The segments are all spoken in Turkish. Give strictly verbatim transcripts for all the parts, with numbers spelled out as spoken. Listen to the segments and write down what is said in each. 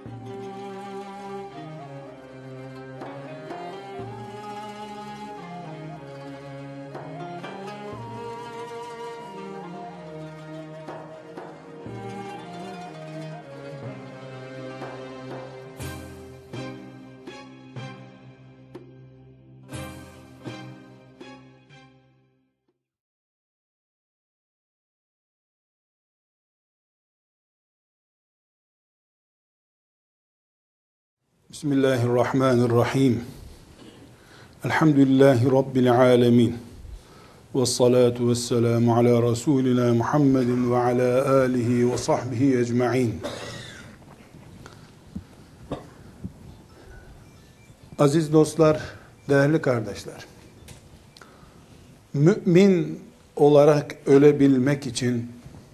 Bismillahirrahmanirrahim. Elhamdülillahi Rabbil alemin. Vessalatu vesselamu ala Resulina Muhammedin ve ala alihi ve sahbihi ecma'in. Aziz dostlar, değerli kardeşler. Mümin olarak ölebilmek için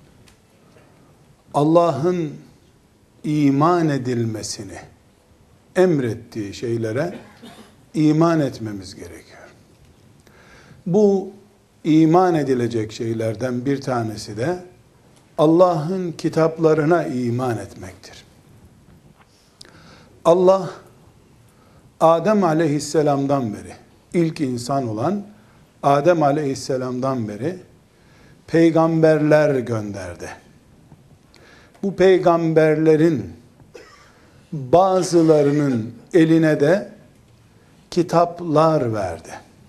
Allah'ın iman edilmesini emrettiği şeylere iman etmemiz gerekiyor. Bu iman edilecek şeylerden bir tanesi de Allah'ın kitaplarına iman etmektir. Allah Adem aleyhisselamdan beri, ilk insan olan Adem aleyhisselamdan beri peygamberler gönderdi. Bu peygamberlerin bazılarının eline de kitaplar verdi.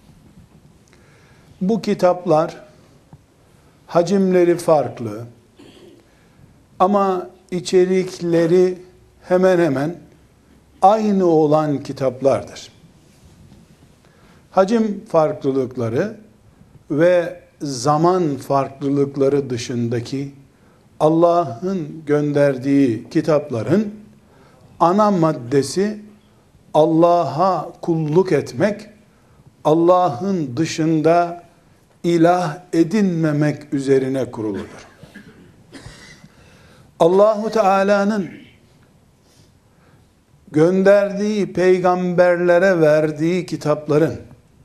Bu kitaplar hacimleri farklı ama içerikleri hemen hemen aynı olan kitaplardır. Hacim farklılıkları ve zaman farklılıkları dışındaki Allah'ın gönderdiği kitapların ana maddesi Allah'a kulluk etmek, Allah'ın dışında ilah edinmemek üzerine kuruludur. Allahu Teala'nın gönderdiği peygamberlere verdiği kitapların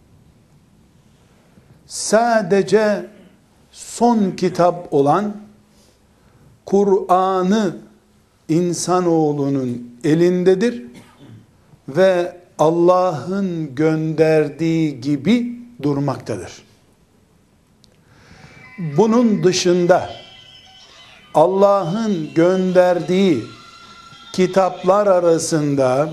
sadece son kitap olan Kur'an'ı insanoğlunun elindedir ve Allah'ın gönderdiği gibi durmaktadır. Bunun dışında Allah'ın gönderdiği kitaplar arasında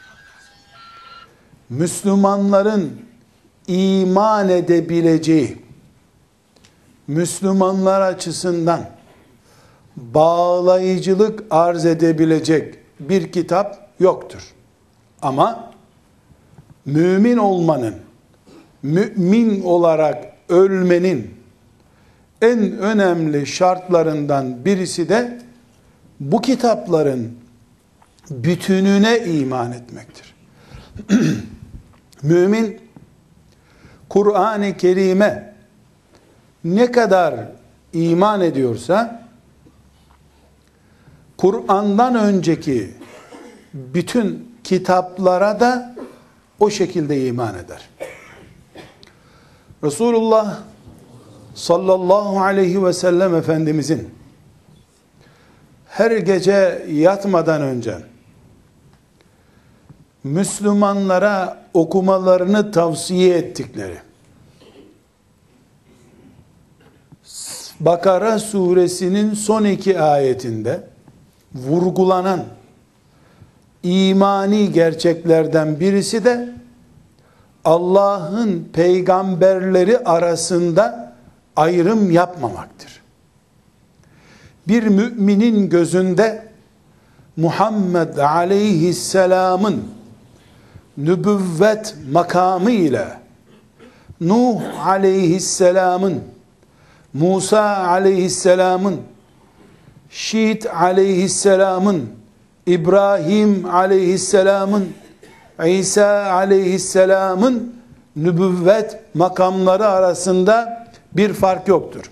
Müslümanların iman edebileceği, Müslümanlar açısından bağlayıcılık arz edebilecek bir kitap yoktur. Ama mümin olmanın, mümin olarak ölmenin en önemli şartlarından birisi de bu kitapların bütününe iman etmektir. Mümin Kur'an-ı Kerim'e ne kadar iman ediyorsa Kur'an'dan önceki bütün kitaplara da o şekilde iman eder. Resulullah sallallahu aleyhi ve sellem Efendimizin her gece yatmadan önce Müslümanlara okumalarını tavsiye ettikleri Bakara suresinin son iki ayetinde vurgulanan imani gerçeklerden birisi de Allah'ın peygamberleri arasında ayrım yapmamaktır. Bir müminin gözünde Muhammed aleyhisselamın nübüvvet makamı ile Nuh aleyhisselamın, Musa aleyhisselamın, Şiit aleyhisselamın, İbrahim aleyhisselamın, İsa aleyhisselamın nübüvvet makamları arasında bir fark yoktur.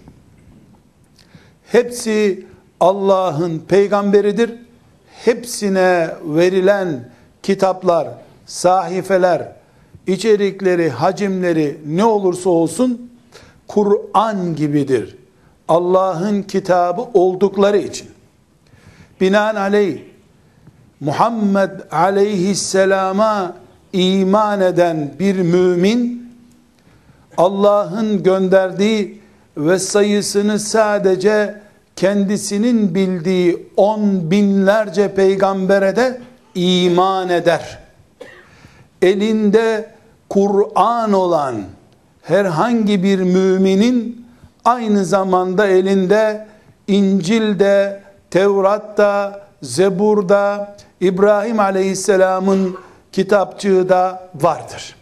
Hepsi Allah'ın peygamberidir. Hepsine verilen kitaplar, sahifeler, içerikleri, hacimleri ne olursa olsun Kur'an gibidir. Allah'ın kitabı oldukları için. Binaenaleyh Muhammed aleyhisselama iman eden bir mümin, Allah'ın gönderdiği ve sayısını sadece kendisinin bildiği on binlerce peygambere de iman eder. Elinde Kur'an olan herhangi bir müminin aynı zamanda elinde İncil'de, Tevrat'ta, Zebur'da, İbrahim Aleyhisselam'ın kitapçığı da vardır.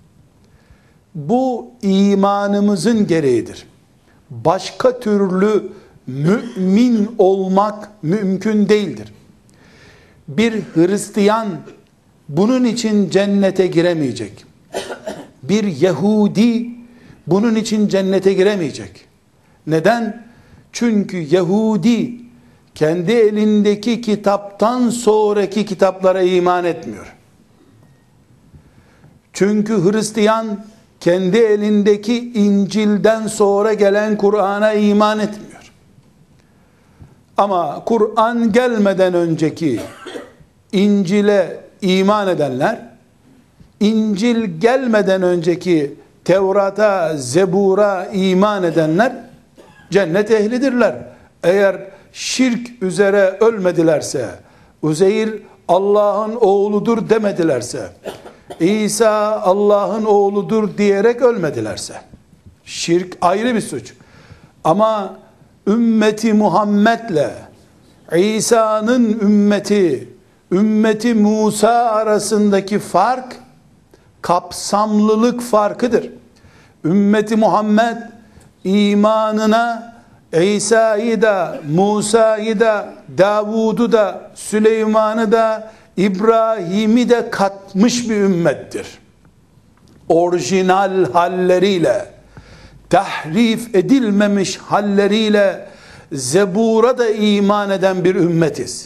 Bu imanımızın gereğidir. Başka türlü mümin olmak mümkün değildir. Bir Hristiyan bunun için cennete giremeyecek. Bir Yahudi bunun için cennete giremeyecek. Neden? Çünkü Yahudi kendi elindeki kitaptan sonraki kitaplara iman etmiyor. Çünkü Hristiyan kendi elindeki İncil'den sonra gelen Kur'an'a iman etmiyor. Ama Kur'an gelmeden önceki İncil'e iman edenler, İncil gelmeden önceki Tevrat'a, Zebur'a iman edenler cennet ehlidirler. Eğer şirk üzere ölmedilerse, Uzeyr Allah'ın oğludur demedilerse, İsa Allah'ın oğludur diyerek ölmedilerse, şirk ayrı bir suç. Ama ümmeti Muhammed'le İsa'nın ümmeti, ümmeti Musa arasındaki fark, kapsamlılık farkıdır. Ümmeti Muhammed imanına İsa'yı da, Musa'yı da, Davud'u da, Süleyman'ı da, İbrahim'i de katmış bir ümmettir. Orijinal halleriyle, tahrif edilmemiş halleriyle Zebur'a da iman eden bir ümmetiz.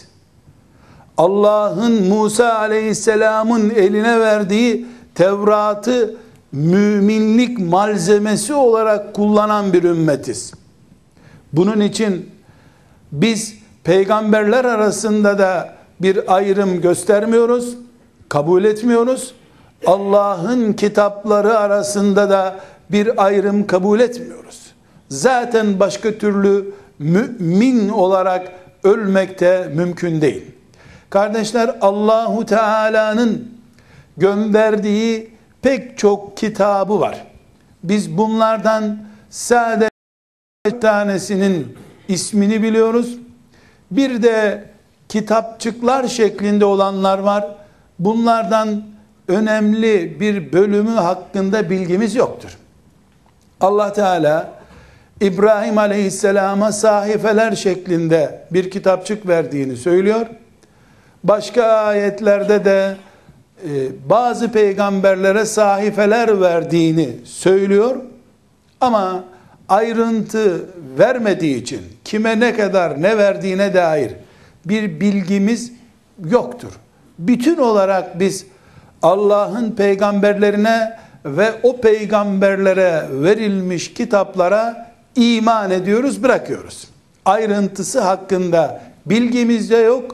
Allah'ın Musa aleyhisselamın eline verdiği Tevrat'ı müminlik malzemesi olarak kullanan bir ümmetiz. Bunun için biz peygamberler arasında da bir ayrım göstermiyoruz, kabul etmiyoruz. Allah'ın kitapları arasında da bir ayrım kabul etmiyoruz. Zaten başka türlü mümin olarak ölmek de mümkün değil. Kardeşler, Allahu Teala'nın gönderdiği pek çok kitabı var. Biz bunlardan sadece bir tanesinin ismini biliyoruz. Bir de kitapçıklar şeklinde olanlar var. Bunlardan önemli bir bölümü hakkında bilgimiz yoktur. Allah Teala İbrahim Aleyhisselam'a sahifeler şeklinde bir kitapçık verdiğini söylüyor. Başka ayetlerde de e, bazı peygamberlere sahifeler verdiğini söylüyor. Ama ayrıntı vermediği için kime ne kadar ne verdiğine dair bir bilgimiz yoktur. Bütün olarak biz Allah'ın peygamberlerine ve o peygamberlere verilmiş kitaplara iman ediyoruz, bırakıyoruz. Ayrıntısı hakkında bilgimiz de yok,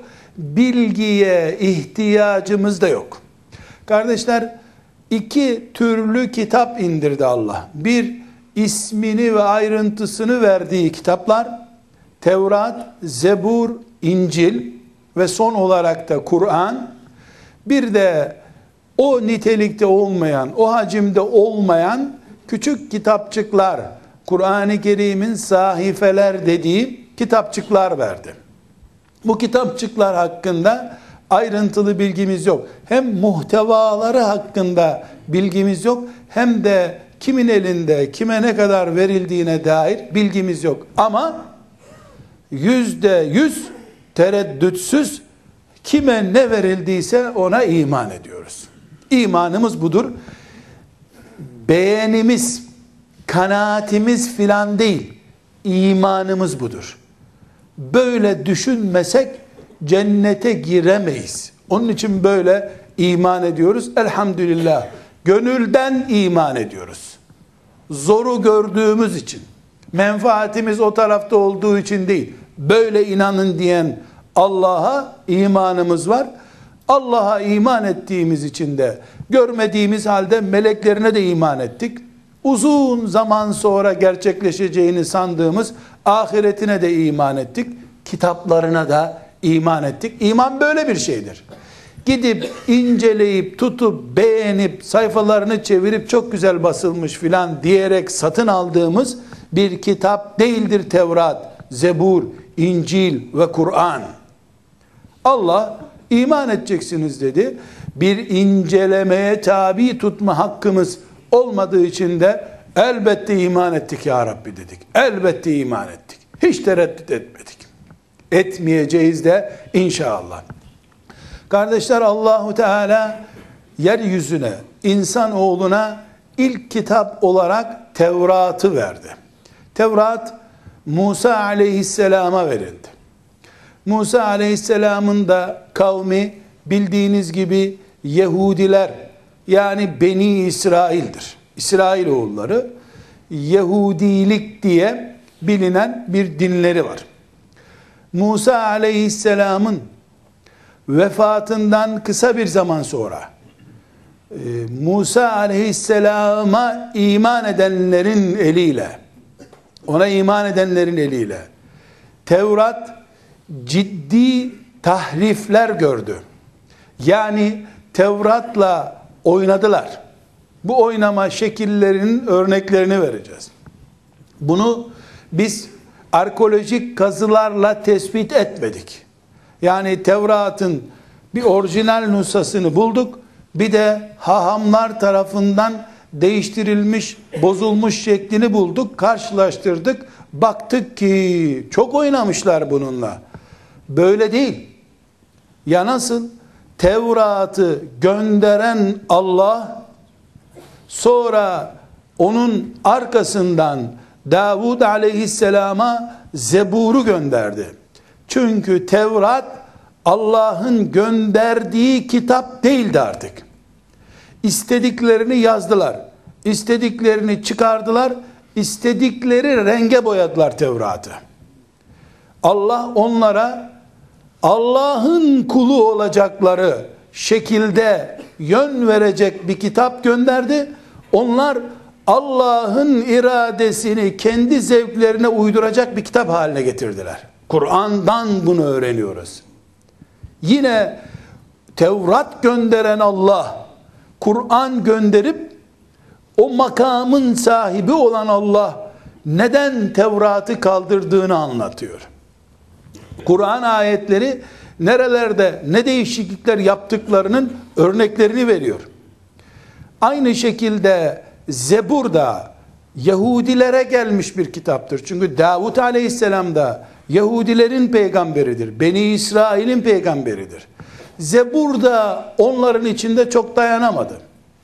bilgiye ihtiyacımız da yok. Kardeşler, iki türlü kitap indirdi Allah. Bir, ismini ve ayrıntısını verdiği kitaplar, Tevrat, Zebur, İncil ve son olarak da Kur'an. Bir de o nitelikte olmayan, o hacimde olmayan küçük kitapçıklar, Kur'an-ı Kerim'in sahifeler dediği kitapçıklar verdi. Bu kitapçıklar hakkında ayrıntılı bilgimiz yok. Hem muhtevaları hakkında bilgimiz yok, hem de kimin elinde, kime ne kadar verildiğine dair bilgimiz yok. Ama yüzde yüz tereddütsüz kime ne verildiyse ona iman ediyoruz. İmanımız budur. Beğenimiz, kanaatimiz filan değil. İmanımız budur. Böyle düşünmesek cennete giremeyiz. Onun için böyle iman ediyoruz. Elhamdülillah. Gönülden iman ediyoruz. Zoru gördüğümüz için, menfaatimiz o tarafta olduğu için değil, böyle inanın diyen Allah'a imanımız var. Allah'a iman ettiğimiz için de, görmediğimiz halde meleklerine de iman ettik. Uzun zaman sonra gerçekleşeceğini sandığımız ahiretine de iman ettik. Kitaplarına da iman ettik. İman böyle bir şeydir. Gidip inceleyip, tutup, beğenip, sayfalarını çevirip çok güzel basılmış filan diyerek satın aldığımız bir kitap değildir Tevrat, Zebur, İncil ve Kur'an. Allah iman edeceksiniz dedi. Bir incelemeye tabi tutma hakkımız olmadığı için de elbette iman ettik ya Rabbi dedik. Elbette iman ettik. Hiç tereddüt etmedik. Etmeyeceğiz de inşallah. Kardeşler, Allahu Teala yeryüzüne, insanoğluna ilk kitap olarak Tevrat'ı verdi. Tevrat Musa aleyhisselama verildi. Musa aleyhisselamın da kavmi bildiğiniz gibi Yahudiler, yani Beni İsrail'dir. İsrailoğulları, Yahudilik diye bilinen bir dinleri var. Musa aleyhisselamın vefatından kısa bir zaman sonra Musa aleyhisselama iman edenlerin eliyle, ona iman edenlerin eliyle Tevrat ciddi tahrifler gördü. Yani Tevrat'la oynadılar. Bu oynama şekillerinin örneklerini vereceğiz. Bunu biz arkeolojik kazılarla tespit etmedik. Yani Tevrat'ın bir orijinal nüshasını bulduk. Bir de hahamlar tarafından değiştirilmiş, bozulmuş şeklini bulduk. Karşılaştırdık. Baktık ki çok oynamışlar bununla. Böyle değil. Ya nasıl? Tevrat'ı gönderen Allah, sonra onun arkasından Davud aleyhisselama Zebur'u gönderdi. Çünkü Tevrat Allah'ın gönderdiği kitap değildi artık. İstediklerini yazdılar, istediklerini çıkardılar, istedikleri renge boyadılar Tevrat'ı. Allah onlara Allah'ın kulu olacakları şekilde yön verecek bir kitap gönderdi. Onlar Allah'ın iradesini kendi zevklerine uyduracak bir kitap haline getirdiler. Kur'an'dan bunu öğreniyoruz. Yine Tevrat gönderen Allah, Kur'an gönderip o makamın sahibi olan Allah neden Tevrat'ı kaldırdığını anlatıyor. Kur'an ayetleri nerelerde ne değişiklikler yaptıklarının örneklerini veriyor. Aynı şekilde Zebur da Yahudilere gelmiş bir kitaptır. Çünkü Davud aleyhisselam da Yahudilerin peygamberidir. Beni İsrail'in peygamberidir. Zebur da onların içinde çok dayanamadı.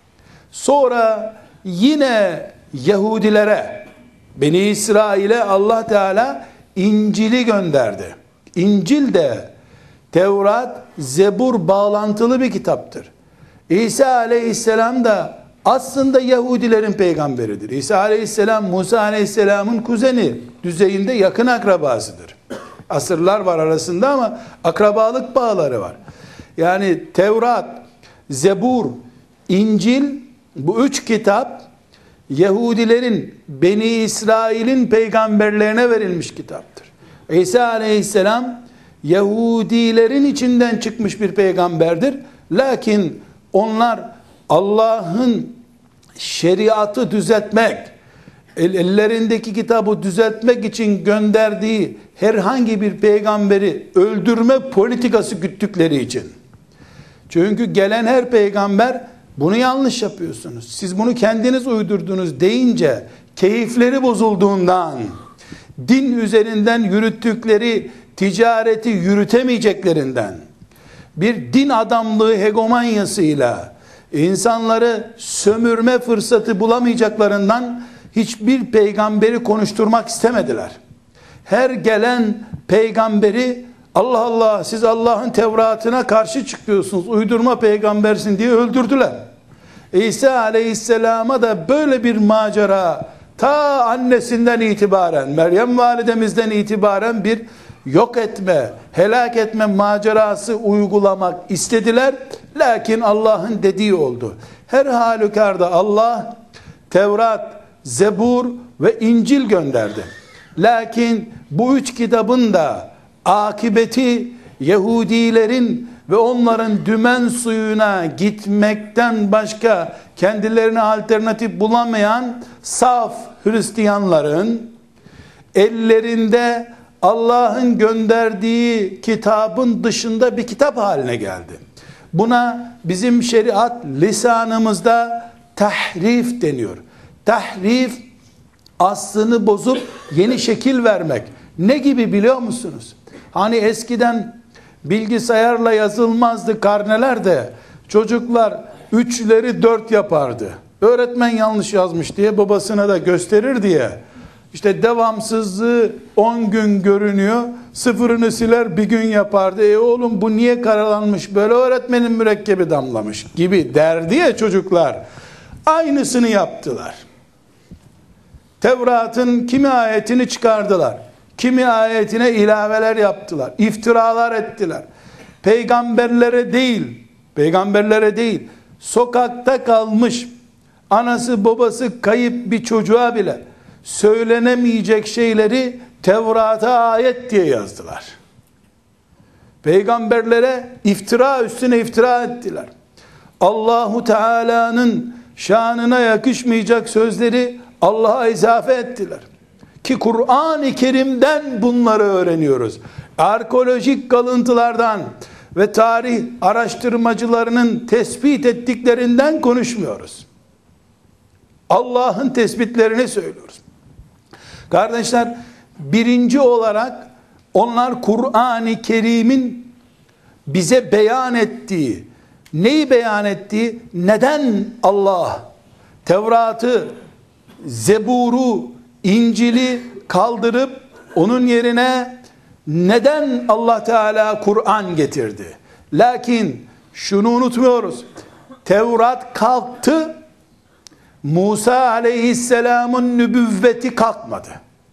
Sonra yine Yahudilere, Beni İsrail'e Allah Teala İncil'i gönderdi. İncil de Tevrat, Zebur bağlantılı bir kitaptır. İsa aleyhisselam da aslında Yahudilerin peygamberidir. İsa aleyhisselam Musa aleyhisselamın kuzeni, düzeyinde yakın akrabasıdır. Asırlar var arasında ama akrabalık bağları var. Yani Tevrat, Zebur, İncil, bu üç kitap Yahudilerin, Beni İsrail'in peygamberlerine verilmiş kitaptır. İsa aleyhisselam Yahudilerin içinden çıkmış bir peygamberdir. Lakin onlar Allah'ın şeriatı düzeltmek, ellerindeki kitabı düzeltmek için gönderdiği herhangi bir peygamberi öldürme politikası güttükleri için. Çünkü gelen her peygamber bunu yanlış yapıyorsunuz, siz bunu kendiniz uydurdunuz deyince keyifleri bozulduğundan, din üzerinden yürüttükleri ticareti yürütemeyeceklerinden, bir din adamlığı hegemonyasıyla insanları sömürme fırsatı bulamayacaklarından hiçbir peygamberi konuşturmak istemediler. Her gelen peygamberi Allah Allah, siz Allah'ın Tevrat'ına karşı çıkıyorsunuz, uydurma peygambersin diye öldürdüler. İsa aleyhisselama da böyle bir macera ta annesinden itibaren, Meryem validemizden itibaren bir yok etme, helak etme macerası uygulamak istediler. Lakin Allah'ın dediği oldu. Her halükarda Allah Tevrat, Zebur ve İncil gönderdi. Lakin bu üç kitabın da akıbeti Yahudilerin ve onların dümen suyuna gitmekten başka kendilerine alternatif bulamayan saf Hristiyanların ellerinde Allah'ın gönderdiği kitabın dışında bir kitap haline geldi. Buna bizim şeriat lisanımızda tahrif deniyor. Tahrif, aslını bozup yeni şekil vermek. Ne gibi biliyor musunuz? Hani eskiden bilgisayarla yazılmazdı karneler de çocuklar üçleri dört yapardı. Öğretmen yanlış yazmış diye babasına da gösterir diye. İşte devamsızlığı on gün görünüyor. Sıfırını siler bir gün yapardı. E oğlum bu niye karalanmış? Böyle öğretmenin mürekkebi damlamış gibi derdi ya çocuklar. Aynısını yaptılar. Tevrat'ın kimi ayetini çıkardılar. Kimi ayetine ilaveler yaptılar. İftiralar ettiler. Peygamberlere değil, peygamberlere değil, sokakta kalmış, anası babası kayıp bir çocuğa bile söylenemeyecek şeyleri Tevrat'a ayet diye yazdılar. Peygamberlere iftira üstüne iftira ettiler. Allahu Teala'nın şanına yakışmayacak sözleri Allah'a izafe ettiler. Ki Kur'an-ı Kerim'den bunları öğreniyoruz. Arkeolojik kalıntılardan ve tarih araştırmacılarının tespit ettiklerinden konuşmuyoruz. Allah'ın tespitlerini söylüyoruz. Kardeşler, birinci olarak onlar Kur'an-ı Kerim'in bize beyan ettiği, neyi beyan ettiği, neden Allah Tevrat'ı, Zebur'u, İncil'i kaldırıp onun yerine neden Allah Teala Kur'an getirdi? Lakin şunu unutmuyoruz. Tevrat kalktı, Musa aleyhisselamın nübüvveti kalkmadı.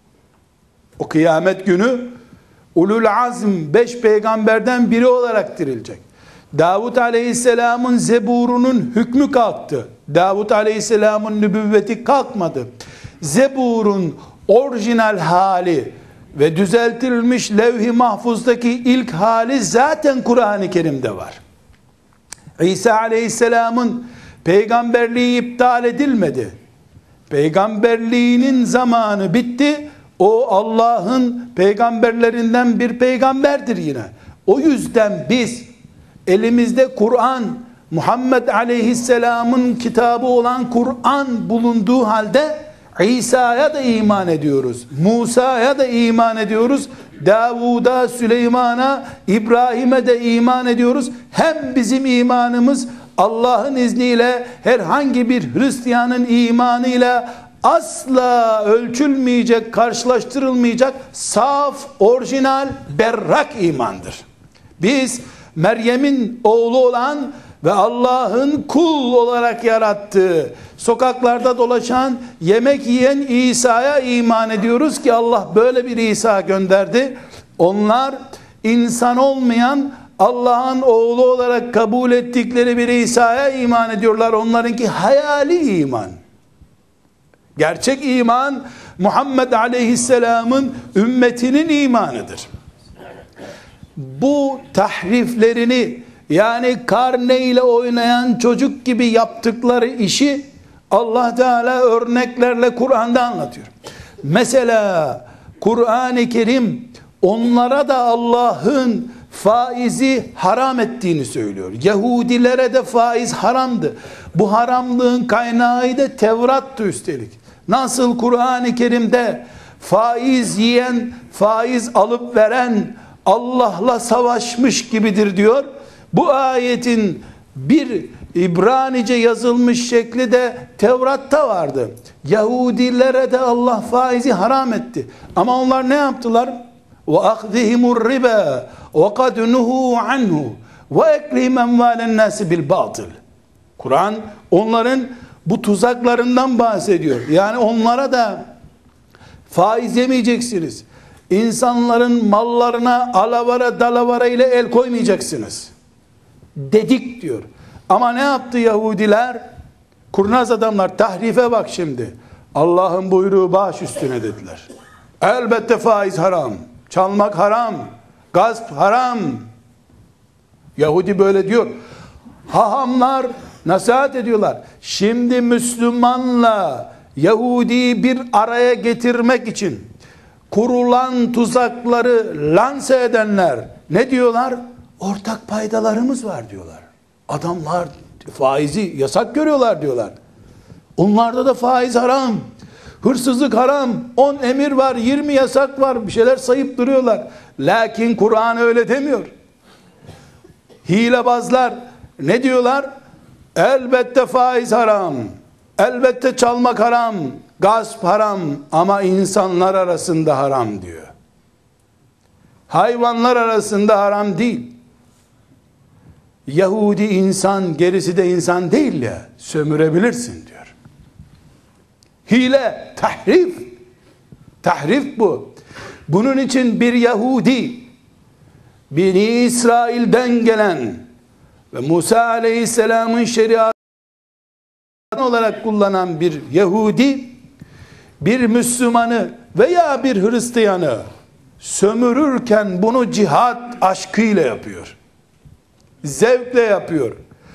O kıyamet günü ulul azm beş peygamberden biri olarak dirilecek. Davud aleyhisselamın Zebur'unun hükmü kalktı. Davud aleyhisselamın nübüvveti kalkmadı. Zebur'un orijinal hali ve düzeltilmiş levh-i mahfuzdaki ilk hali zaten Kur'an-ı Kerim'de var. İsa aleyhisselamın peygamberliği iptal edilmedi. Peygamberliğinin zamanı bitti. O Allah'ın peygamberlerinden bir peygamberdir yine. O yüzden biz elimizde Kur'an, Muhammed aleyhisselamın kitabı olan Kur'an bulunduğu halde İsa'ya da iman ediyoruz. Musa'ya da iman ediyoruz. Davud'a, Süleyman'a, İbrahim'e de iman ediyoruz. Hem bizim imanımız Allah'ın izniyle herhangi bir Hristiyanın imanıyla asla ölçülmeyecek, karşılaştırılmayacak saf, orijinal, berrak imandır. Biz Meryem'in oğlu olan ve Allah'ın kul olarak yarattığı, sokaklarda dolaşan, yemek yiyen İsa'ya iman ediyoruz ki Allah böyle bir İsa gönderdi. Onlar insan olmayan, Allah'ın oğlu olarak kabul ettikleri bir İsa'ya iman ediyorlar. Onlarınki hayali iman. Gerçek iman Muhammed Aleyhisselam'ın ümmetinin imanıdır. Bu tahriflerini, yani karneyle oynayan çocuk gibi yaptıkları işi Allah Teala örneklerle Kur'an'da anlatıyor. Mesela Kur'an-ı Kerim onlara da Allah'ın faizi haram ettiğini söylüyor. Yahudilere de faiz haramdı. Bu haramlığın kaynağı da Tevrat'tı üstelik. Nasıl Kur'an-ı Kerim'de faiz yiyen, faiz alıp veren Allah'la savaşmış gibidir diyor. Bu ayetin bir İbranice yazılmış şekli de Tevrat'ta vardı. Yahudilere de Allah faizi haram etti. Ama onlar ne yaptılar? وَاَخْذِهِمُ الرِّبَا وَقَدْ نُهُوا عَنْهُ وَاَكْلِهِمْ اَمْوَالَ النَّاسِ بِالْبَاطِلِ. Kur'an onların bu tuzaklarından bahsediyor. Yani onlara da faiz yemeyeceksiniz, İnsanların mallarına alavara dalavara ile el koymayacaksınız dedik diyor. Ama ne yaptı Yahudiler? Kurnaz adamlar, tahrife bak şimdi. Allah'ın buyruğu baş üstüne dediler. Elbette faiz haram, çalmak haram, gasp haram. Yahudi böyle diyor. Hahamlar nasihat ediyorlar. Şimdi Müslümanla Yahudi bir araya getirmek için kurulan tuzakları lanse edenler ne diyorlar? Ortak paydalarımız var diyorlar. Adamlar faizi yasak görüyorlar diyorlar. Onlarda da faiz haram, hırsızlık haram, on emir var, yirmi yasak var, bir şeyler sayıp duruyorlar. Lakin Kur'an öyle demiyor. Hilebazlar ne diyorlar? Elbette faiz haram, elbette çalmak haram, gasp haram, ama insanlar arasında haram diyor. Hayvanlar arasında haram değil. Yahudi insan, gerisi de insan değil ya, sömürebilirsin diyor. Hile, tahrif. Tahrif bu. Bunun için bir Yahudi, Beni İsrail'den gelen ve Musa Aleyhisselam'ın şeriatı olarak kullanan bir Yahudi, bir Müslümanı veya bir Hristiyanı sömürürken bunu cihat aşkıyla yapıyor. Zevkle yapıyor.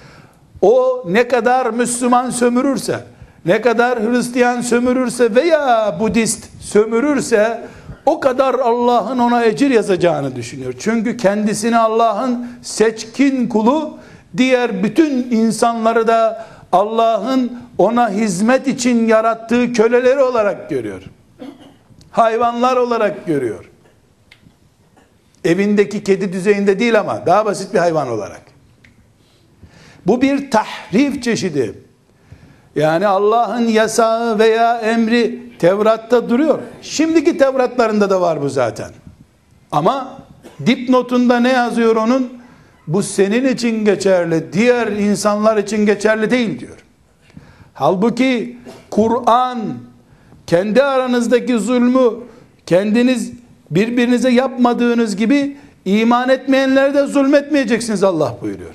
O ne kadar Müslüman sömürürse, ne kadar Hristiyan sömürürse veya Budist sömürürse o kadar Allah'ın ona ecir yazacağını düşünüyor. Çünkü kendisini Allah'ın seçkin kulu, diğer bütün insanları da Allah'ın ona hizmet için yarattığı köleleri olarak görüyor. Hayvanlar olarak görüyor. Evindeki kedi düzeyinde değil ama daha basit bir hayvan olarak. Bu bir tahrif çeşidi. Yani Allah'ın yasağı veya emri Tevrat'ta duruyor. Şimdiki Tevratlarında da var bu zaten. Ama dipnotunda ne yazıyor onun? Bu senin için geçerli, diğer insanlar için geçerli değil diyor. Halbuki Kur'an kendi aranızdaki zulmü kendiniz birbirinize yapmadığınız gibi iman etmeyenlere de zulmetmeyeceksiniz Allah buyuruyor.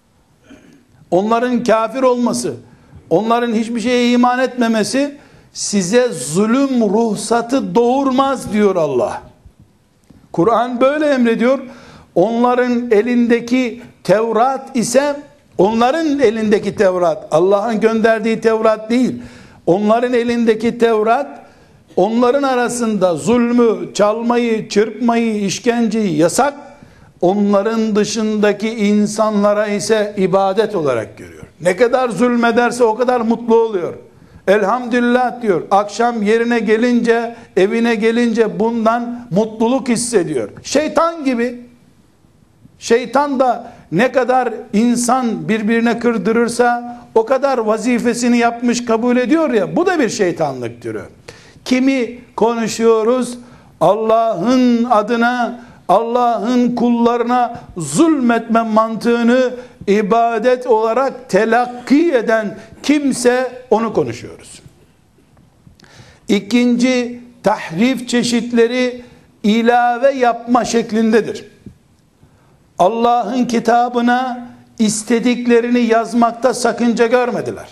Onların kafir olması, onların hiçbir şeye iman etmemesi size zulüm ruhsatı doğurmaz diyor Allah. Kur'an böyle emrediyor. Onların elindeki Tevrat ise, onların elindeki Tevrat, Allah'ın gönderdiği Tevrat değil. Onların elindeki Tevrat, onların arasında zulmü, çalmayı, çırpmayı, işkenceyi yasak, onların dışındaki insanlara ise ibadet olarak görüyor. Ne kadar zulmederse o kadar mutlu oluyor. Elhamdülillah diyor. Akşam yerine gelince, evine gelince bundan mutluluk hissediyor. Şeytan gibi. Şeytan da ne kadar insan birbirine kırdırırsa o kadar vazifesini yapmış kabul ediyor ya. Bu da bir şeytanlık türü. Kimi konuşuyoruz? Allah'ın adına, Allah'ın kullarına zulmetme mantığını ibadet olarak telakki eden kimse, onu konuşuyoruz. İkinci tahrif çeşitleri ilave yapma şeklindedir. Allah'ın kitabına istediklerini yazmakta sakınca görmediler.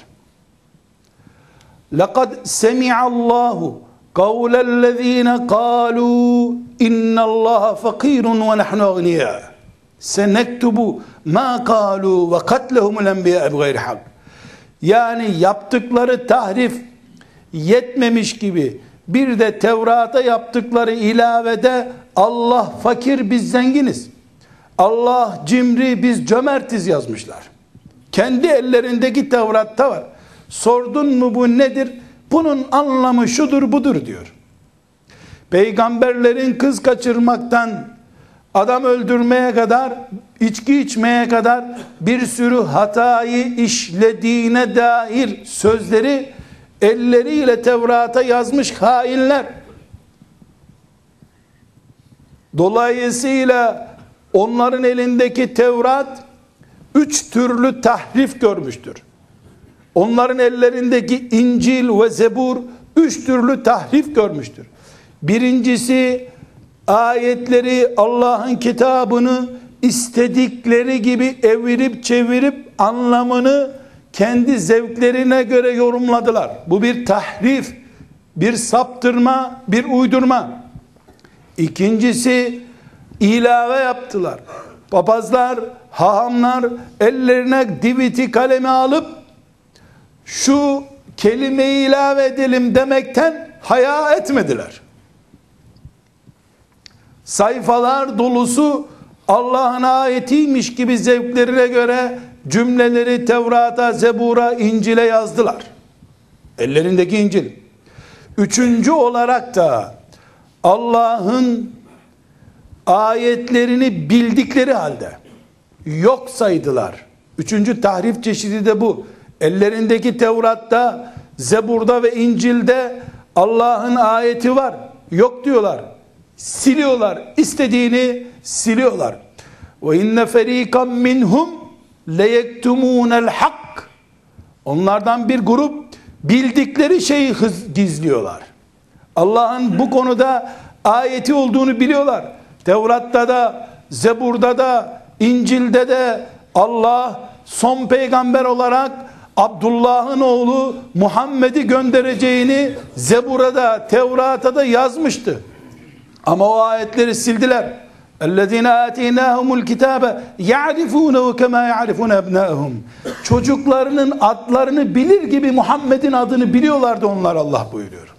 لَقَدْ سَمِعَ اللّٰهُ قَوْلَ الَّذ۪ينَ قَالُوا اِنَّ اللّٰهَ فَقِيرٌ وَنَحْنُ اَغْنِيَا سَنَكْتُبُ مَا قَالُوا وَقَتْلَهُمُ الْاَنْبِيَاءَ بِغَيْرِ حَقٍّ. Yani yaptıkları tahrif yetmemiş gibi bir de Tevrat'a yaptıkları ilavede Allah fakir biz zenginiz, Allah cimri biz cömertiz yazmışlar. Kendi ellerindeki Tevrat'ta var. Sordun mu bu nedir? Bunun anlamı şudur budur diyor. Peygamberlerin kız kaçırmaktan adam öldürmeye kadar, içki içmeye kadar bir sürü hatayı işlediğine dair sözleri elleriyle Tevrat'a yazmış hainler. Dolayısıyla onların elindeki Tevrat üç türlü tahrif görmüştür. Onların ellerindeki İncil ve Zebur üç türlü tahrif görmüştür. Birincisi ayetleri, Allah'ın kitabını istedikleri gibi evirip çevirip anlamını kendi zevklerine göre yorumladılar. Bu bir tahrif, bir saptırma, bir uydurma. İkincisi, ilave yaptılar. Papazlar, hahamlar ellerine diviti kalemi alıp şu kelimeyi ilave edelim demekten haya etmediler. Sayfalar dolusu Allah'ın ayetiymiş gibi zevklerine göre cümleleri Tevrat'a, Zebur'a, İncil'e yazdılar. Ellerindeki İncil. Üçüncü olarak da Allah'ın ayetlerini bildikleri halde yok saydılar. Üçüncü tahrif çeşidi de bu. Ellerindeki Tevrat'ta, Zebur'da ve İncil'de Allah'ın ayeti var. Yok diyorlar. Siliyorlar. İstediğini siliyorlar. Ve inne feriqan minhum leyektumunel hak. Onlardan bir grup bildikleri şeyi gizliyorlar. Allah'ın bu konuda ayeti olduğunu biliyorlar. Tevrat'ta da, Zebur'da da, İncil'de de Allah son peygamber olarak Abdullah'ın oğlu Muhammed'i göndereceğini Zebur'a da, Tevrat'a da yazmıştı. Ama o ayetleri sildiler. اَلَّذِينَ آتِينَاهُمُ الْكِتَابَ يَعْرِفُونَهُ كَمَا يَعْرِفُونَ اَبْنَاءَهُمْ. Çocuklarının adlarını bilir gibi Muhammed'in adını biliyorlardı onlar, Allah buyuruyor.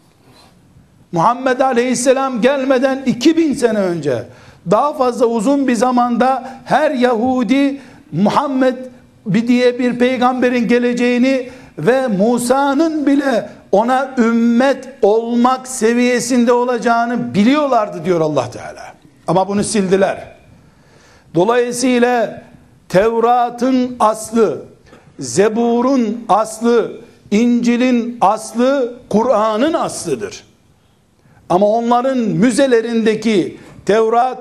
Muhammed Aleyhisselam gelmeden iki bin sene önce, daha fazla uzun bir zamanda her Yahudi Muhammed diye bir peygamberin geleceğini ve Musa'nın bile ona ümmet olmak seviyesinde olacağını biliyorlardı diyor Allah Teala. Ama bunu sildiler. Dolayısıyla Tevrat'ın aslı, Zebur'un aslı, İncil'in aslı, Kur'an'ın aslıdır. Ama onların müzelerindeki Tevrat,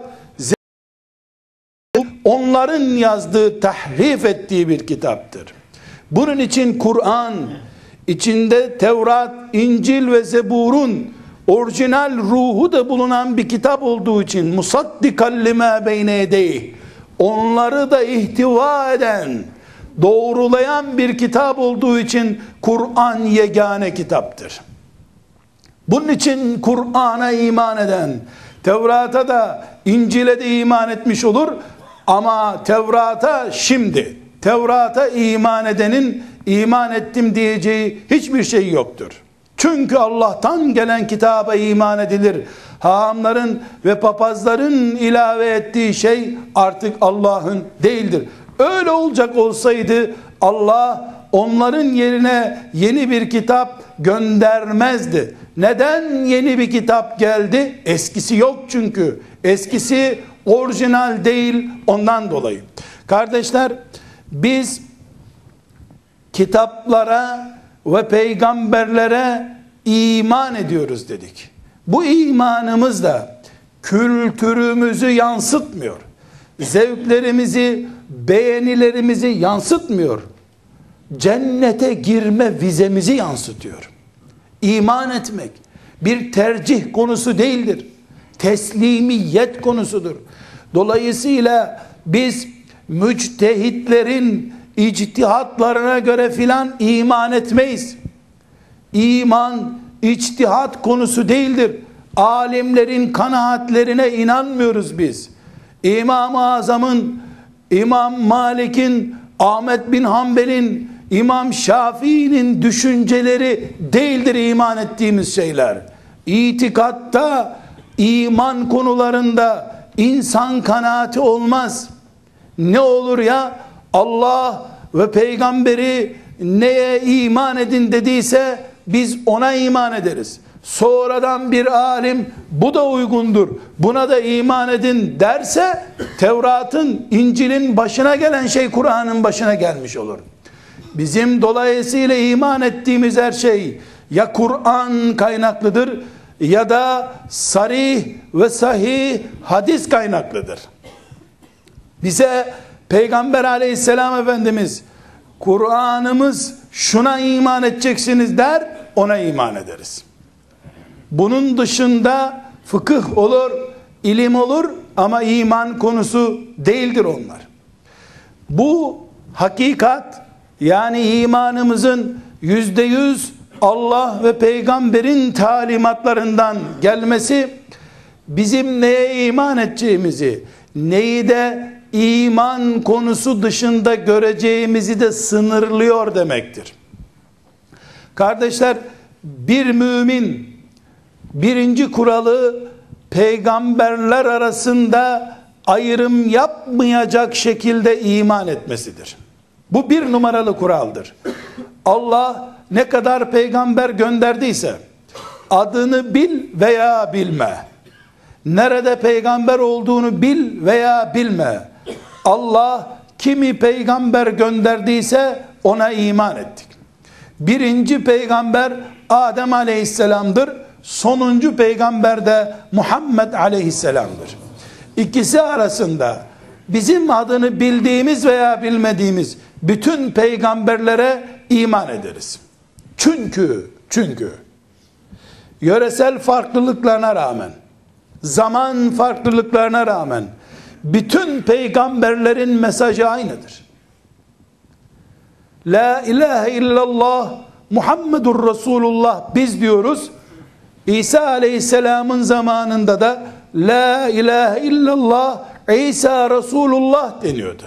Zebur, onların yazdığı, tahrif ettiği bir kitaptır. Bunun için Kur'an, içinde Tevrat, İncil ve Zebur'un orijinal ruhu da bulunan bir kitap olduğu için, musaddikan lima beyne yedeyh, onları da ihtiva eden, doğrulayan bir kitap olduğu için Kur'an yegane kitaptır. Bunun için Kur'an'a iman eden, Tevrat'a da İncil'e de iman etmiş olur. Ama Tevrat'a şimdi, Tevrat'a iman edenin iman ettim diyeceği hiçbir şey yoktur. Çünkü Allah'tan gelen kitaba iman edilir. Hahamların ve papazların ilave ettiği şey artık Allah'ın değildir. Öyle olacak olsaydı Allah onların yerine yeni bir kitap göndermezdi. Neden yeni bir kitap geldi? Eskisi yok çünkü. Eskisi orijinal değil, ondan dolayı. Kardeşler, biz kitaplara ve peygamberlere iman ediyoruz dedik. Bu imanımız da kültürümüzü yansıtmıyor. Zevklerimizi, beğenilerimizi yansıtmıyor. Cennete girme vizemizi yansıtıyor. İman etmek bir tercih konusu değildir. Teslimiyet konusudur. Dolayısıyla biz müçtehitlerin ictihatlarına göre filan iman etmeyiz. İman içtihat konusu değildir. Alimlerin kanaatlerine inanmıyoruz biz. İmam-ı Azam'ın, İmam Malik'in, Ahmet bin Hanbel'in, İmam Şafii'nin düşünceleri değildir iman ettiğimiz şeyler. İtikatta, iman konularında insan kanaati olmaz. Ne olur ya, Allah ve peygamberi neye iman edin dediyse biz ona iman ederiz. Sonradan bir alim bu da uygundur, buna da iman edin derse Tevrat'ın, İncil'in başına gelen şey Kur'an'ın başına gelmiş olur. Bizim dolayısıyla iman ettiğimiz her şey ya Kur'an kaynaklıdır ya da sarih ve sahih hadis kaynaklıdır. Bize Peygamber aleyhisselam Efendimiz Kur'an'ımız şuna iman edeceksiniz der, ona iman ederiz. Bunun dışında fıkıh olur, ilim olur ama iman konusu değildir onlar. Bu hakikat, yani imanımızın yüzde yüz Allah ve peygamberin talimatlarından gelmesi, bizim neye iman edeceğimizi, neyi de iman konusu dışında göreceğimizi de sınırlıyor demektir. Kardeşler, bir mümin birinci kuralı peygamberler arasında ayrım yapmayacak şekilde iman etmesidir. Bu bir numaralı kuraldır. Allah ne kadar peygamber gönderdiyse adını bil veya bilme, nerede peygamber olduğunu bil veya bilme, Allah kimi peygamber gönderdiyse ona iman ettik. Birinci peygamber Adem aleyhisselamdır. Sonuncu peygamber de Muhammed aleyhisselamdır. İkisi arasında bizim adını bildiğimiz veya bilmediğimiz bütün peygamberlere iman ederiz. Çünkü çünkü yöresel farklılıklarına rağmen, zaman farklılıklarına rağmen bütün peygamberlerin mesajı aynıdır. La ilahe illallah Muhammedur Resulullah biz diyoruz. İsa aleyhisselamın zamanında da La ilahe illallah İsa Resulullah deniyordu.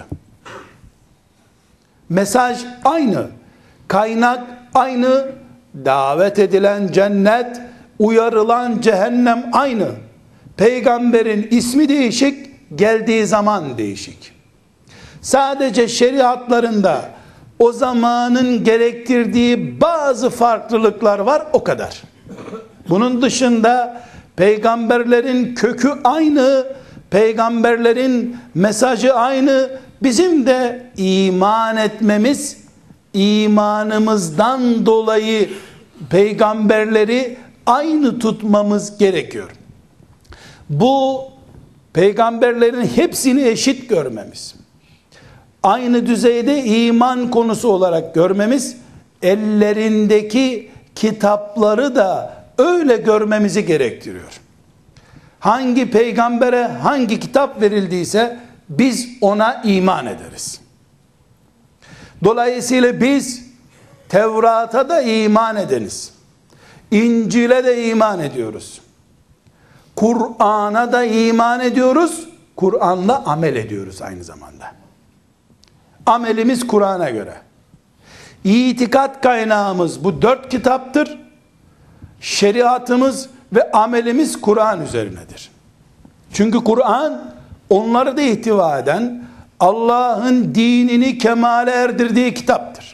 Mesaj aynı, kaynak aynı, davet edilen cennet, uyarılan cehennem aynı. Peygamberin ismi değişik, geldiği zaman değişik. Sadece şeriatlarında o zamanın gerektirdiği bazı farklılıklar var, o kadar. Bunun dışında peygamberlerin kökü aynı, peygamberlerin mesajı aynı. Bizim de iman etmemiz, imanımızdan dolayı peygamberleri aynı tutmamız gerekiyor. Bu peygamberlerin hepsini eşit görmemiz, aynı düzeyde iman konusu olarak görmemiz, ellerindeki kitapları da öyle görmemizi gerektiriyor. Hangi peygambere hangi kitap verildiyse biz ona iman ederiz. Dolayısıyla biz Tevrat'a da iman edeniz. İncil'e de iman ediyoruz. Kur'an'a da iman ediyoruz. Kur'an'la amel ediyoruz aynı zamanda. Amelimiz Kur'an'a göre. İtikat kaynağımız bu dört kitaptır. Şeriatımız ve amelimiz Kur'an üzerinedir. Çünkü Kur'an onları da ihtiva eden, Allah'ın dinini kemale erdirdiği kitaptır.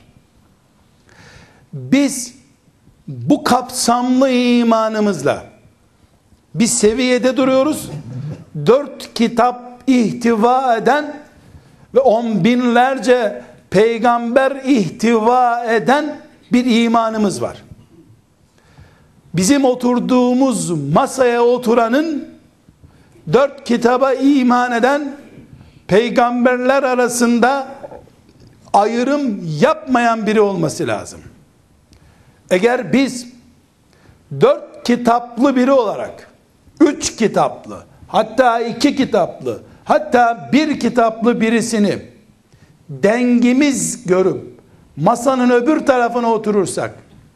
Biz bu kapsamlı imanımızla bir seviyede duruyoruz. Dört kitap ihtiva eden ve on binlerce peygamber ihtiva eden bir imanımız var. Bizim oturduğumuz masaya oturanın dört kitaba iman eden peygamberler arasında ayrım yapmayan biri olması lazım. Eğer biz dört kitaplı biri olarak, üç kitaplı, hatta iki kitaplı, hatta bir kitaplı birisini dengimiz görüp masanın öbür tarafına oturursak,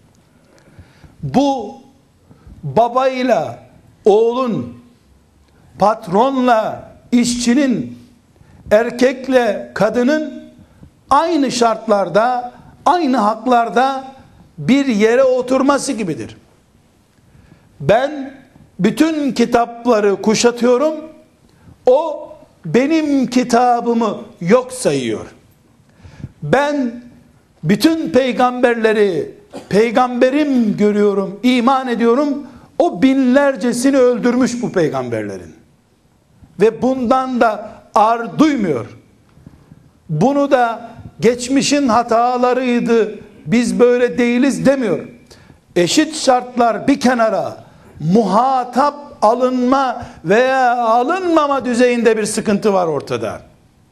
bu babayla oğlun, patronla işçinin, erkekle kadının aynı şartlarda, aynı haklarda bir yere oturması gibidir. Ben bütün kitapları kuşatıyorum, o benim kitabımı yok sayıyor. Ben bütün peygamberleri peygamberim görüyorum, iman ediyorum, o binlercesini öldürmüş bu peygamberlerin. Ve bundan da ar duymuyor. Bunu da geçmişin hatalarıydı, biz böyle değiliz demiyor. Eşit şartlar bir kenara, muhatap alınma veya alınmama düzeyinde bir sıkıntı var ortada.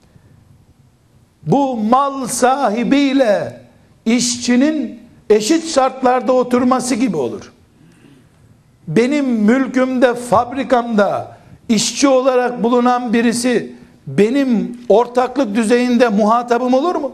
Bu mal sahibiyle işçinin eşit şartlarda oturması gibi olur. Benim mülkümde, fabrikamda işçi olarak bulunan birisi benim ortaklık düzeyinde muhatabım olur mu?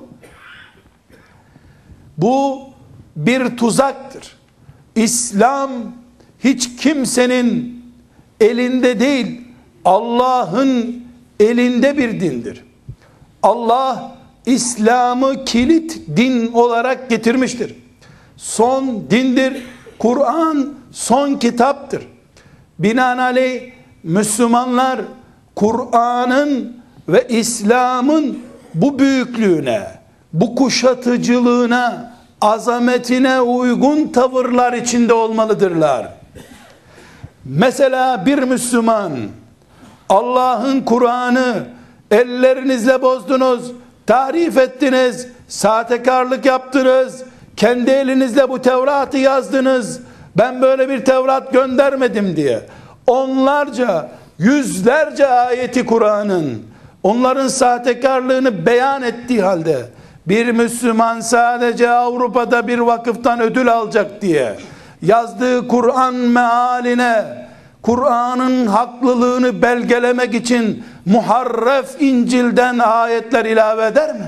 Bu bir tuzaktır. İslam hiç kimsenin elinde değil, Allah'ın elinde bir dindir. Allah İslam'ı kilit din olarak getirmiştir. Son dindir. Kur'an son kitaptır. Binaenaleyh Müslümanlar Kur'an'ın ve İslam'ın bu büyüklüğüne, bu kuşatıcılığına, azametine uygun tavırlar içinde olmalıdırlar. Mesela bir Müslüman Allah'ın Kur'an'ı ellerinizle bozdunuz, tahrif ettiniz, sahtekarlık yaptınız, kendi elinizle bu Tevrat'ı yazdınız, ben böyle bir Tevrat göndermedim diye onlarca, yüzlerce ayeti Kur'an'ın onların sahtekarlığını beyan ettiği halde bir Müslüman sadece Avrupa'da bir vakıftan ödül alacak diye yazdığı Kur'an mealine, Kur'an'ın haklılığını belgelemek için muharref İncil'den ayetler ilave eder mi?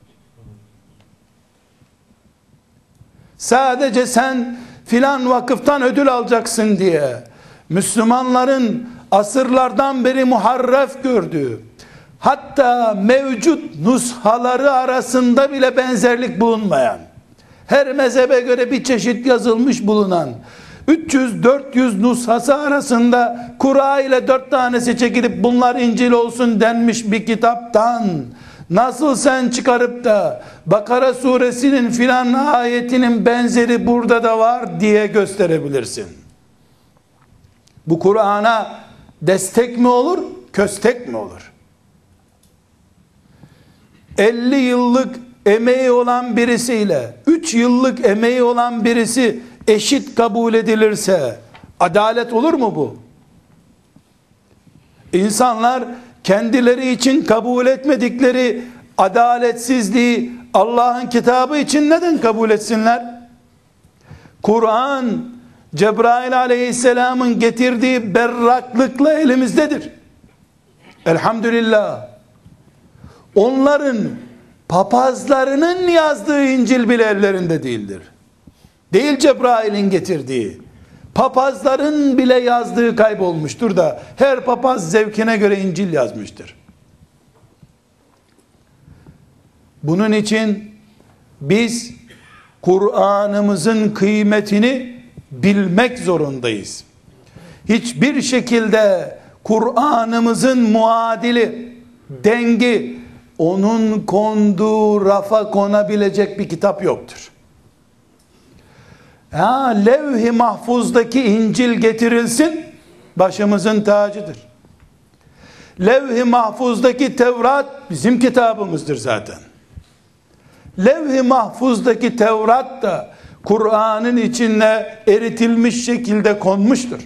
Sadece sen filan vakıftan ödül alacaksın diye Müslümanların asırlardan beri muharref gördüğü, hatta mevcut nushaları arasında bile benzerlik bulunmayan, her mezhebe göre bir çeşit yazılmış bulunan üç yüz dört yüz nushası arasında Kur'a ile dört tanesi çekilip bunlar İncil olsun denmiş bir kitaptan nasıl sen çıkarıp da Bakara suresinin filan ayetinin benzeri burada da var diye gösterebilirsin? Bu Kur'an'a destek mi olur, köstek mi olur? elli yıllık emeği olan birisiyle üç yıllık emeği olan birisi eşit kabul edilirse adalet olur mu bu? İnsanlar kendileri için kabul etmedikleri adaletsizliği Allah'ın kitabı için neden kabul etsinler? Kur'an Cebrail aleyhisselamın getirdiği berraklıkla elimizdedir. Elhamdülillah. Onların papazlarının yazdığı İncil bile ellerinde değildir. Değil Cebrail'in getirdiği. Papazların bile yazdığı kaybolmuştur da her papaz zevkine göre İncil yazmıştır. Bunun için biz Kur'an'ımızın kıymetini bilmek zorundayız. Hiçbir şekilde Kur'an'ımızın muadili, dengi, onun konduğu rafa konabilecek bir kitap yoktur. Ha, levh-i mahfuzdaki İncil getirilsin, başımızın tacıdır. Levh-i mahfuzdaki Tevrat bizim kitabımızdır zaten. Levh-i mahfuzdaki Tevrat da Kur'an'ın içine eritilmiş şekilde konmuştur.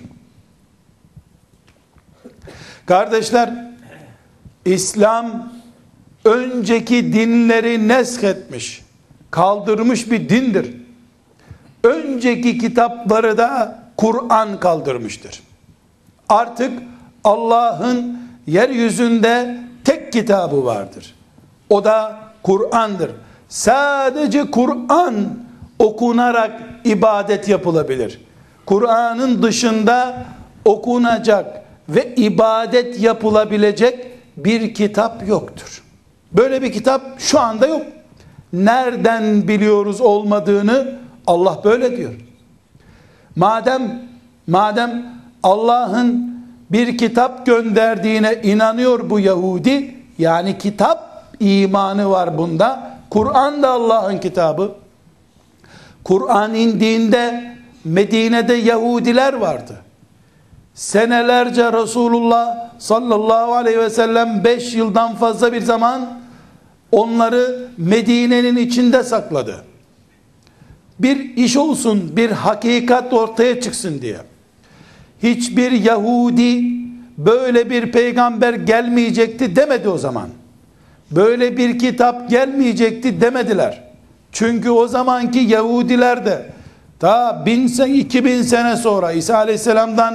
Kardeşler, İslam önceki dinleri nesk etmiş, kaldırmış bir dindir. Önceki kitapları da Kur'an kaldırmıştır. Artık Allah'ın yeryüzünde tek kitabı vardır. O da Kur'an'dır. Sadece Kur'an okunarak ibadet yapılabilir. Kur'an'ın dışında okunacak ve ibadet yapılabilecek bir kitap yoktur. Böyle bir kitap şu anda yok. Nereden biliyoruz olmadığını? Allah böyle diyor. Madem madem Allah'ın bir kitap gönderdiğine inanıyor bu Yahudi, yani kitap imanı var bunda. Kur'an da Allah'ın kitabı. Kur'an indiğinde Medine'de Yahudiler vardı. Senelerce Resulullah sallallahu aleyhi ve sellem beş yıldan fazla bir zaman onları Medine'nin içinde sakladı. Bir iş olsun, bir hakikat ortaya çıksın diye. Hiçbir Yahudi böyle bir peygamber gelmeyecekti demedi o zaman. Böyle bir kitap gelmeyecekti demediler. Çünkü o zamanki Yahudiler de ta bin, iki bin sene sonra İsa aleyhisselamdan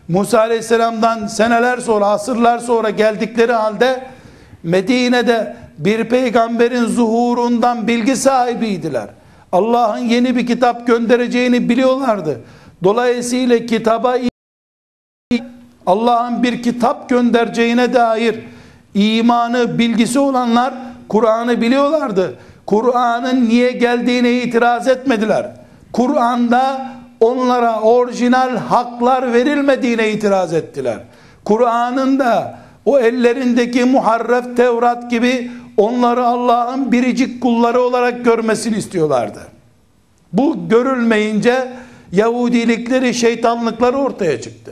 Musa Aleyhisselam'dan seneler sonra, asırlar sonra geldikleri halde Medine'de bir peygamberin zuhurundan bilgi sahibiydiler. Allah'ın yeni bir kitap göndereceğini biliyorlardı. Dolayısıyla kitaba, Allah'ın bir kitap göndereceğine dair imanı, bilgisi olanlar Kur'an'ı biliyorlardı. Kur'an'ın niye geldiğine itiraz etmediler. Kur'an'da onlara orijinal haklar verilmediğine itiraz ettiler. Kur'an'ın da o ellerindeki muharref Tevrat gibi onları Allah'ın biricik kulları olarak görmesini istiyorlardı. Bu görülmeyince Yahudilikleri, şeytanlıkları ortaya çıktı.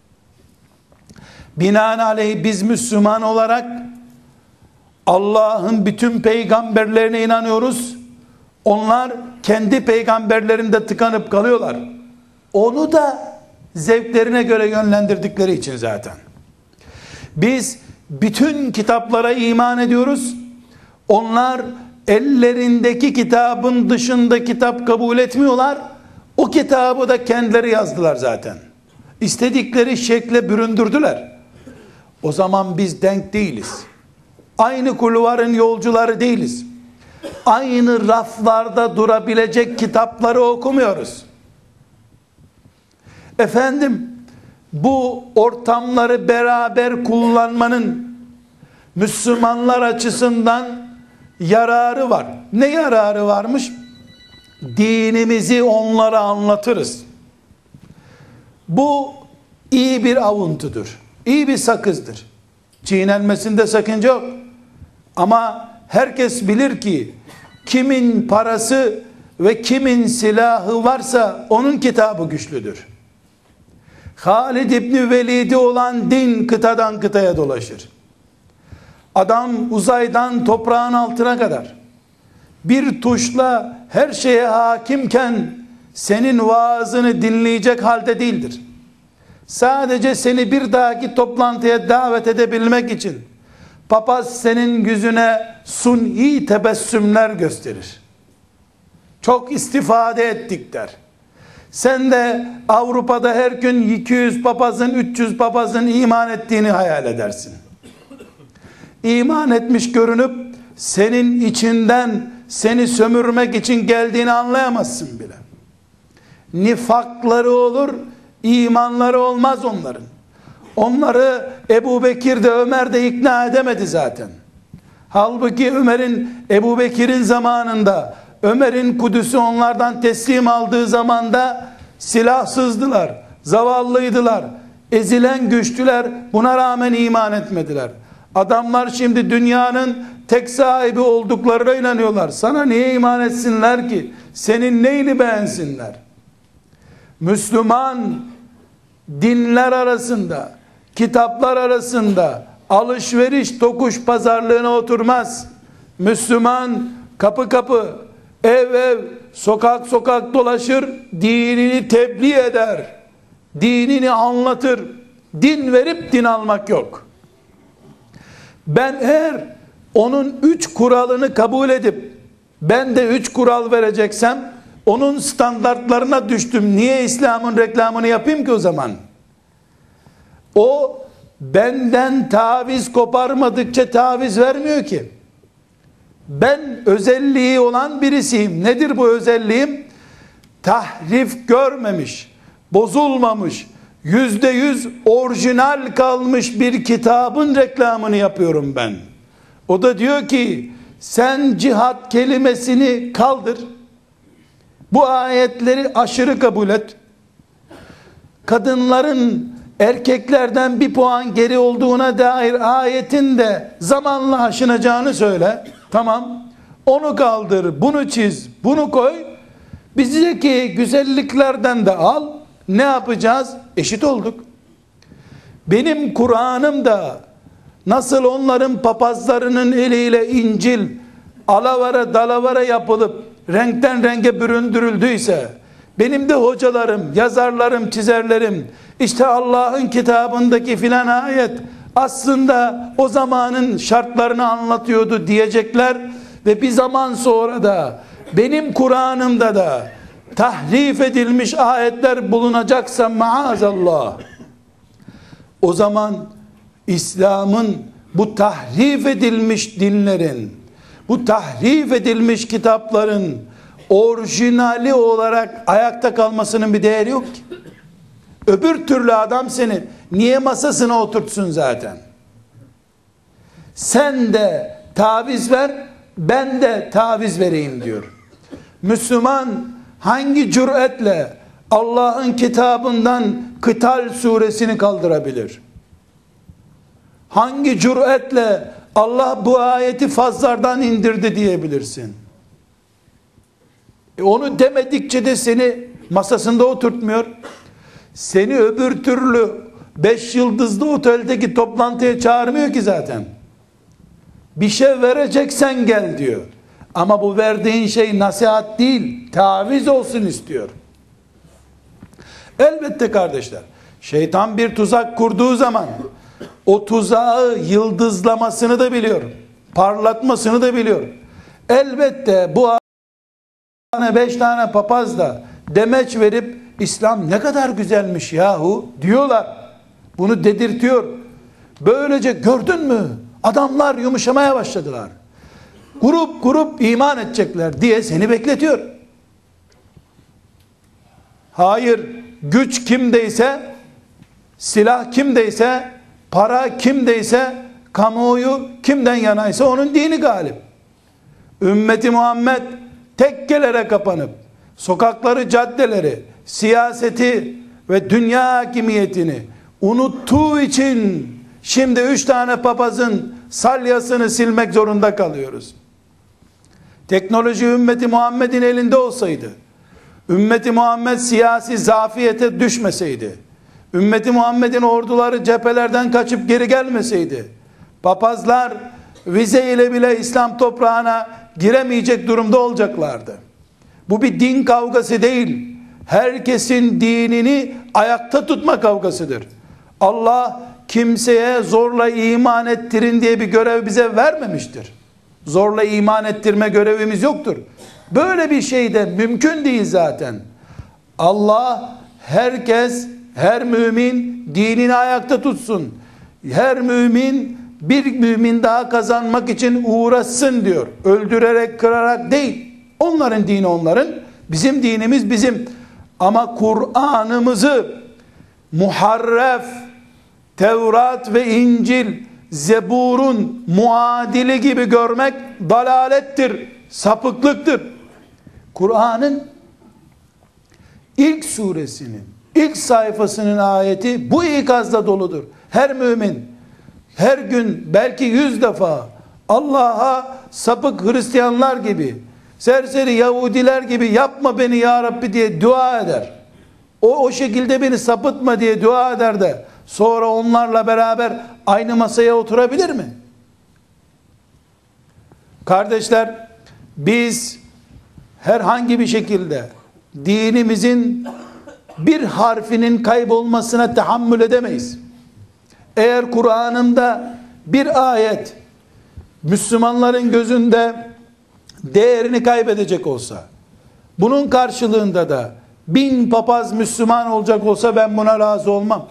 Binaenaleyh biz Müslüman olarak Allah'ın bütün peygamberlerine inanıyoruz. Onlar kendi peygamberlerinde tıkanıp kalıyorlar. Onu da zevklerine göre yönlendirdikleri için zaten. Biz bütün kitaplara iman ediyoruz. Onlar ellerindeki kitabın dışında kitap kabul etmiyorlar. O kitabı da kendileri yazdılar zaten. İstedikleri şekle büründürdüler. O zaman biz denk değiliz. Aynı kulvarın yolcuları değiliz. Aynı raflarda durabilecek kitapları okumuyoruz. Efendim, bu ortamları beraber kullanmanın Müslümanlar açısından yararı var. Ne yararı varmış? Dinimizi onlara anlatırız. Bu iyi bir avuntudur. İyi bir sakızdır. Çiğnenmesinde sakınca yok. Ama herkes bilir ki kimin parası ve kimin silahı varsa onun kitabı güçlüdür. Halid İbni Velid'i olan din kıtadan kıtaya dolaşır. Adam uzaydan toprağın altına kadar bir tuşla her şeye hakimken senin vaazını dinleyecek halde değildir. Sadece seni bir dahaki toplantıya davet edebilmek için papaz senin yüzüne suni tebessümler gösterir. Çok istifade ettik der. Sen de Avrupa'da her gün iki yüz papazın, üç yüz papazın iman ettiğini hayal edersin. İman etmiş görünüp senin içinden seni sömürmek için geldiğini anlayamazsın bile. Nifakları olur, imanları olmaz onların. Onları Ebu Bekir de Ömer de ikna edemedi zaten. Halbuki Ömer'in, Ebu Bekir'in zamanında, Ömer'in Kudüs'ü onlardan teslim aldığı zamanda silahsızdılar, zavallıydılar, ezilen güçtüler, buna rağmen iman etmediler. Adamlar şimdi dünyanın tek sahibi olduklarına inanıyorlar. Sana niye iman etsinler ki? Senin neyini beğensinler? Müslüman dinler arasında, kitaplar arasında alışveriş tokuş pazarlığına oturmaz. Müslüman kapı kapı, ev ev, sokak sokak dolaşır, dinini tebliğ eder, dinini anlatır. Din verip din almak yok. Ben eğer onun üç kuralını kabul edip ben de üç kural vereceksem onun standartlarına düştüm. Niye İslam'ın reklamını yapayım ki o zaman? O benden taviz koparmadıkça taviz vermiyor ki. Ben özelliği olan birisiyim. Nedir bu özelliğim? Tahrif görmemiş, bozulmamış, yüzde yüz orijinal kalmış bir kitabın reklamını yapıyorum ben. O da diyor ki sen cihat kelimesini kaldır. Bu ayetleri aşırı kabul et. Kadınların erkeklerden bir puan geri olduğuna dair ayetin de zamanla aşınacağını söyle. Tamam. Onu kaldır, bunu çiz, bunu koy. Bizdeki güzelliklerden de al. Ne yapacağız? Eşit olduk. Benim Kur'an'ım da nasıl onların papazlarının eliyle İncil alavara dalavara yapılıp renkten renge büründürüldüyse, benim de hocalarım, yazarlarım, çizerlerim işte Allah'ın kitabındaki filan ayet aslında o zamanın şartlarını anlatıyordu diyecekler ve bir zaman sonra da benim Kur'an'ımda da tahrif edilmiş ayetler bulunacaksa maazallah, O zaman İslam'ın bu tahrif edilmiş dinlerin, bu tahrif edilmiş kitapların orijinali olarak ayakta kalmasının bir değeri yok ki. Öbür türlü adam seni niye masasına oturtsun zaten? Sen de taviz ver, ben de taviz vereyim diyor. Müslüman hangi cüretle Allah'ın kitabından Kıtal suresini kaldırabilir? Hangi cüretle Allah bu ayeti fazlardan indirdi diyebilirsin? E onu demedikçe de seni masasında oturtmuyor. Seni öbür türlü beş yıldızlı oteldeki toplantıya çağırmıyor ki zaten. Bir şey vereceksen gel diyor. Ama bu verdiğin şey nasihat değil, taviz olsun istiyor. Elbette kardeşler, şeytan bir tuzak kurduğu zaman o tuzağı yıldızlamasını da biliyor, parlatmasını da biliyor. Elbette bu tane beş tane papaz da demeç verip İslam ne kadar güzelmiş yahu diyorlar. Bunu dedirtiyor. Böylece gördün mü? Adamlar yumuşamaya başladılar. Grup grup iman edecekler diye seni bekletiyor. Hayır, güç kimdeyse, silah kimdeyse, para kimdeyse, kamuoyu kimden yanaysa onun dini galip. Ümmeti Muhammed tekkelere kapanıp sokakları, caddeleri, siyaseti ve dünya hakimiyetini unuttuğu için şimdi üç tane papazın salyasını silmek zorunda kalıyoruz. Teknoloji ümmeti Muhammed'in elinde olsaydı, ümmeti Muhammed siyasi zafiyete düşmeseydi, ümmeti Muhammed'in orduları cephelerden kaçıp geri gelmeseydi, papazlar vize ile bile İslam toprağına giremeyecek durumda olacaklardı. Bu bir din kavgası değil, herkesin dinini ayakta tutma kavgasıdır. Allah kimseye zorla iman ettirin diye bir görev bize vermemiştir. Zorla iman ettirme görevimiz yoktur. Böyle bir şey de mümkün değil zaten. Allah herkes, her mümin dinini ayakta tutsun. Her mümin bir mümin daha kazanmak için uğraşsın diyor. Öldürerek, kırarak değil. Onların dini onların, bizim dinimiz bizim. Ama Kur'an'ımızı muharref, Tevrat ve İncil, Zebur'un muadili gibi görmek dalalettir, sapıklıktır. Kur'an'ın ilk suresinin, ilk sayfasının ayeti bu ikazla doludur. Her mümin her gün belki yüz defa Allah'a sapık Hristiyanlar gibi, serseri Yahudiler gibi yapma beni ya Rabbi diye dua eder. O o şekilde beni sapıtma diye dua eder de sonra onlarla beraber aynı masaya oturabilir mi? Kardeşler, biz herhangi bir şekilde dinimizin bir harfinin kaybolmasına tahammül edemeyiz. Eğer Kur'an'ımda bir ayet Müslümanların gözünde değerini kaybedecek olsa, bunun karşılığında da bin papaz Müslüman olacak olsa ben buna razı olmam.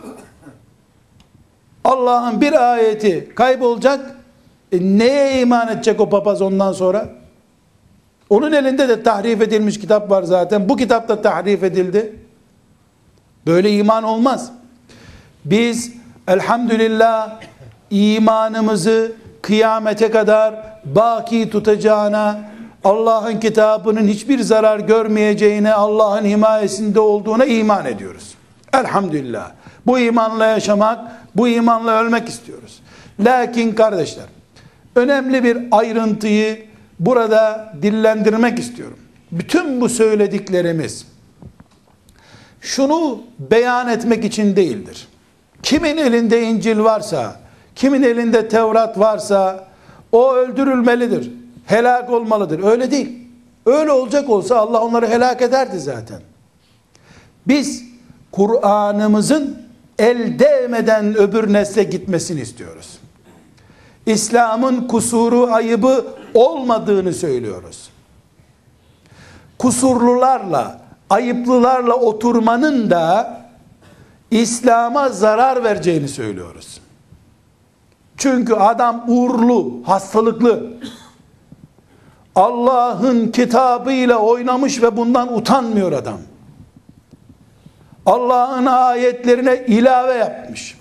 Allah'ın bir ayeti kaybolacak, e neye iman edecek o papaz ondan sonra? Onun elinde de tahrif edilmiş kitap var zaten. Bu kitap da tahrif edildi. Böyle iman olmaz. Biz elhamdülillah imanımızı kıyamete kadar baki tutacağına, Allah'ın kitabının hiçbir zarar görmeyeceğine, Allah'ın himayesinde olduğuna iman ediyoruz. Elhamdülillah. Bu imanla yaşamak, bu imanla ölmek istiyoruz. Lakin kardeşler, önemli bir ayrıntıyı burada dillendirmek istiyorum. Bütün bu söylediklerimiz şunu beyan etmek için değildir. Kimin elinde İncil varsa, kimin elinde Tevrat varsa o öldürülmelidir, helak olmalıdır. Öyle değil. Öyle olacak olsa Allah onları helak ederdi zaten. Biz Kur'an'ımızın el değmeden öbür nesle gitmesini istiyoruz. İslam'ın kusuru, ayıbı olmadığını söylüyoruz. Kusurlularla, ayıplılarla oturmanın da İslam'a zarar vereceğini söylüyoruz. Çünkü adam uğurlu, hastalıklı. Allah'ın kitabıyla oynamış ve bundan utanmıyor adam. Allah'ın ayetlerine ilave yapmış.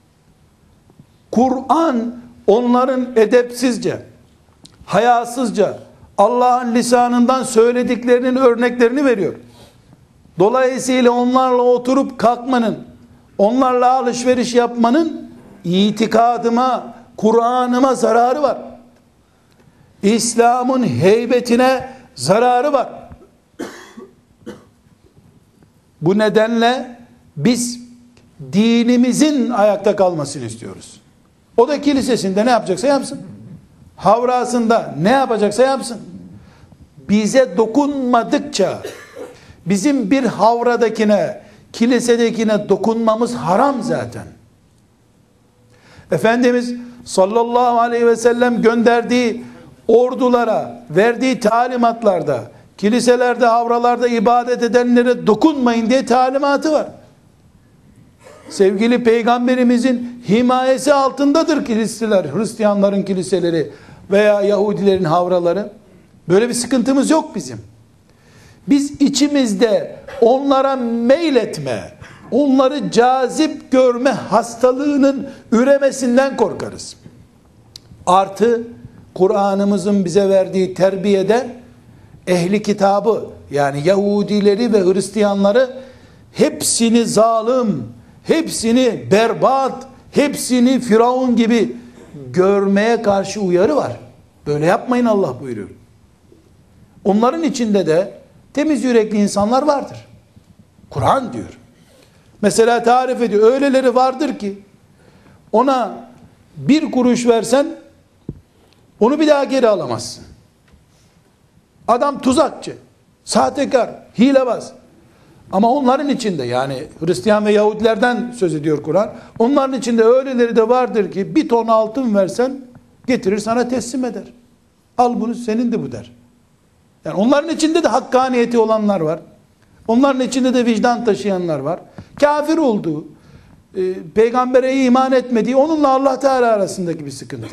Kur'an onların edepsizce, hayasızca Allah'ın lisanından söylediklerinin örneklerini veriyor. Dolayısıyla onlarla oturup kalkmanın, onlarla alışveriş yapmanın itikadıma, Kur'an'ıma zararı var. İslam'ın heybetine zararı var. Bu nedenle biz dinimizin ayakta kalmasını istiyoruz. O da kilisesinde ne yapacaksa yapsın. Havrasında ne yapacaksa yapsın. Bize dokunmadıkça bizim bir havradakine, kilisedekine dokunmamız haram zaten. Efendimiz sallallahu aleyhi ve sellem gönderdiği ordulara verdiği talimatlarda, kiliselerde, havralarda ibadet edenlere dokunmayın diye talimatı var. Sevgili Peygamberimizin himayesi altındadır kiliseler, Hristiyanların kiliseleri veya Yahudilerin havraları. Böyle bir sıkıntımız yok bizim. Biz içimizde onlara meyletme, onları cazip görme hastalığının üremesinden korkarız. Artı Kur'an'ımızın bize verdiği terbiyede ehli kitabı, yani Yahudileri ve Hristiyanları hepsini zalim, hepsini berbat, hepsini Firavun gibi görmeye karşı uyarı var. Böyle yapmayın Allah buyuruyor. Onların içinde de temiz yürekli insanlar vardır. Kur'an diyor. Mesela tarif ediyor. Öyleleri vardır ki ona bir kuruş versen onu bir daha geri alamazsın. Adam tuzakçı, sahtekar, hilebaz. Ama onların içinde, yani Hristiyan ve Yahudilerden söz ediyor Kur'an. Onların içinde öyleleri de vardır ki bir ton altın versen getirir sana teslim eder. Al bunu, senin de bu der. Yani onların içinde de hakkaniyeti olanlar var. Onların içinde de vicdan taşıyanlar var. Kafir olduğu, e, peygambere iman etmediği, onunla Allah Teala arasındaki bir sıkıntı.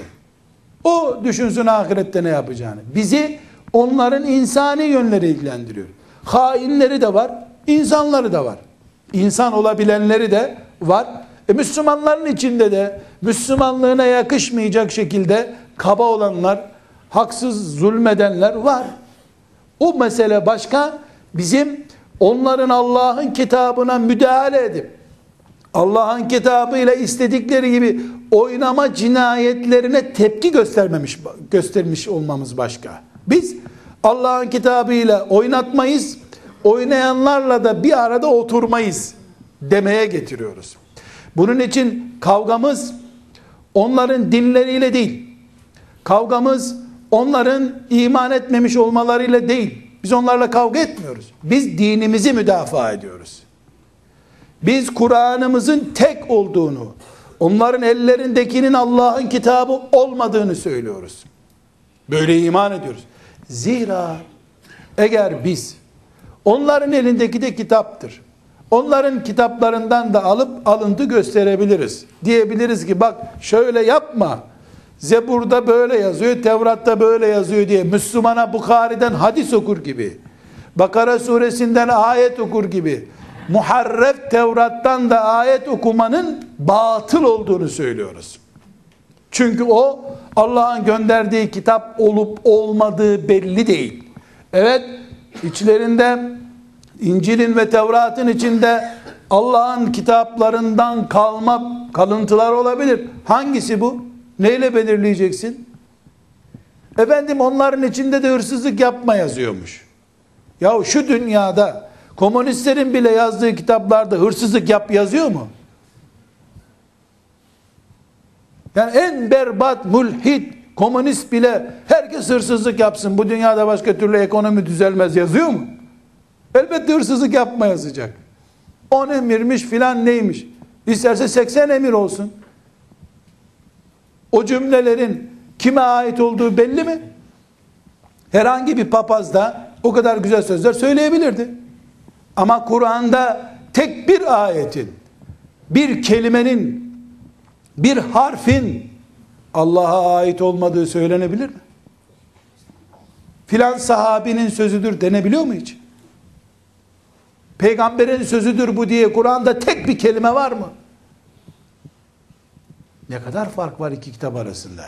O düşünsün ahirette ne yapacağını. Bizi onların insani yönleri ilgilendiriyor. Hainleri de var, insanları da var. İnsan olabilenleri de var. E Müslümanların içinde de Müslümanlığına yakışmayacak şekilde kaba olanlar, haksız zulmedenler var. O mesele başka. Bizim onların Allah'ın kitabına müdahale edip Allah'ın kitabıyla istedikleri gibi oynama cinayetlerine tepki göstermemiş göstermiş olmamız başka. Biz Allah'ın kitabıyla oynatmayız, oynayanlarla da bir arada oturmayız demeye getiriyoruz. Bunun için kavgamız onların dinleriyle değil, kavgamız onların iman etmemiş olmalarıyla değil. Biz onlarla kavga etmiyoruz. Biz dinimizi müdafaa ediyoruz. Biz Kur'an'ımızın tek olduğunu, onların ellerindekinin Allah'ın kitabı olmadığını söylüyoruz. Böyle iman ediyoruz. Zira eğer biz onların elindeki de kitaptır, onların kitaplarından da alıp alıntı gösterebiliriz. Diyebiliriz ki bak şöyle yapma, Zebur'da böyle yazıyor, Tevrat'ta böyle yazıyor diye Müslümana Bukhari'den hadis okur gibi, Bakara suresinden ayet okur gibi, muharref Tevrat'tan da ayet okumanın batıl olduğunu söylüyoruz. Çünkü o Allah'ın gönderdiği kitap olup olmadığı belli değil. Evet, içlerinde İncil'in ve Tevrat'ın içinde Allah'ın kitaplarından kalma kalıntılar olabilir. Hangisi bu? Neyle belirleyeceksin? Efendim onların içinde de hırsızlık yapma yazıyormuş. Ya şu dünyada komünistlerin bile yazdığı kitaplarda hırsızlık yap yazıyor mu? Yani en berbat mülhit komünist bile herkes hırsızlık yapsın, bu dünyada başka türlü ekonomi düzelmez yazıyor mu? Elbette hırsızlık yapma yazacak. on emirmiş filan neymiş? İsterse seksen emir olsun. O cümlelerin kime ait olduğu belli mi? Herhangi bir papaz da o kadar güzel sözler söyleyebilirdi. Ama Kur'an'da tek bir ayetin bir kelimenin, bir harfin Allah'a ait olmadığı söylenebilir mi? Filan sahabinin sözüdür denebiliyor mu hiç? Peygamberin sözüdür bu diye Kur'an'da tek bir kelime var mı? Ne kadar fark var iki kitap arasında?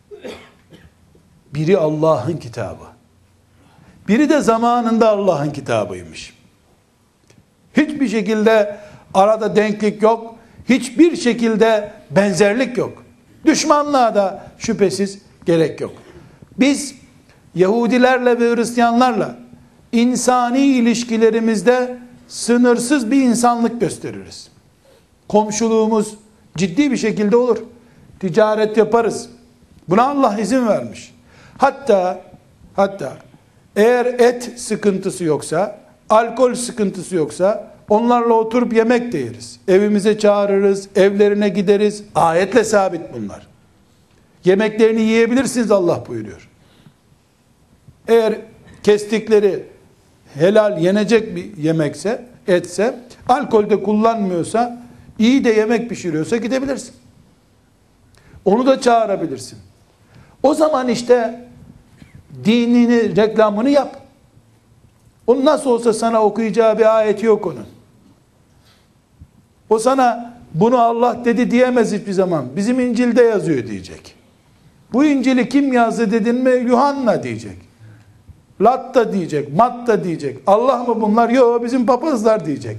Biri Allah'ın kitabı. Biri de zamanında Allah'ın kitabıymış. Hiçbir şekilde arada denklik yok. Hiçbir şekilde benzerlik yok. Düşmanlığa da şüphesiz gerek yok. Biz Yahudilerle ve Hristiyanlarla insani ilişkilerimizde sınırsız bir insanlık gösteririz. Komşuluğumuz ciddi bir şekilde olur. Ticaret yaparız. Buna Allah izin vermiş. Hatta hatta eğer et sıkıntısı yoksa, alkol sıkıntısı yoksa onlarla oturup yemek de yeriz. Evimize çağırırız, evlerine gideriz. Ayetle sabit bunlar. Yemeklerini yiyebilirsiniz Allah buyuruyor. Eğer kestikleri helal yenecek bir yemekse, etse, alkol de kullanmıyorsa, iyi de yemek pişiriyorsa gidebilirsin. Onu da çağırabilirsin. O zaman işte dinini, reklamını yap. O nasıl olsa sana okuyacağı bir ayeti yok onun. O sana bunu Allah dedi diyemez hiçbir zaman. Bizim İncil'de yazıyor diyecek. Bu İncil'i kim yazdı dedin mi? Yuhanna diyecek. Latta diyecek, Matta diyecek. Allah mı bunlar? Yok, bizim papazlar diyecek.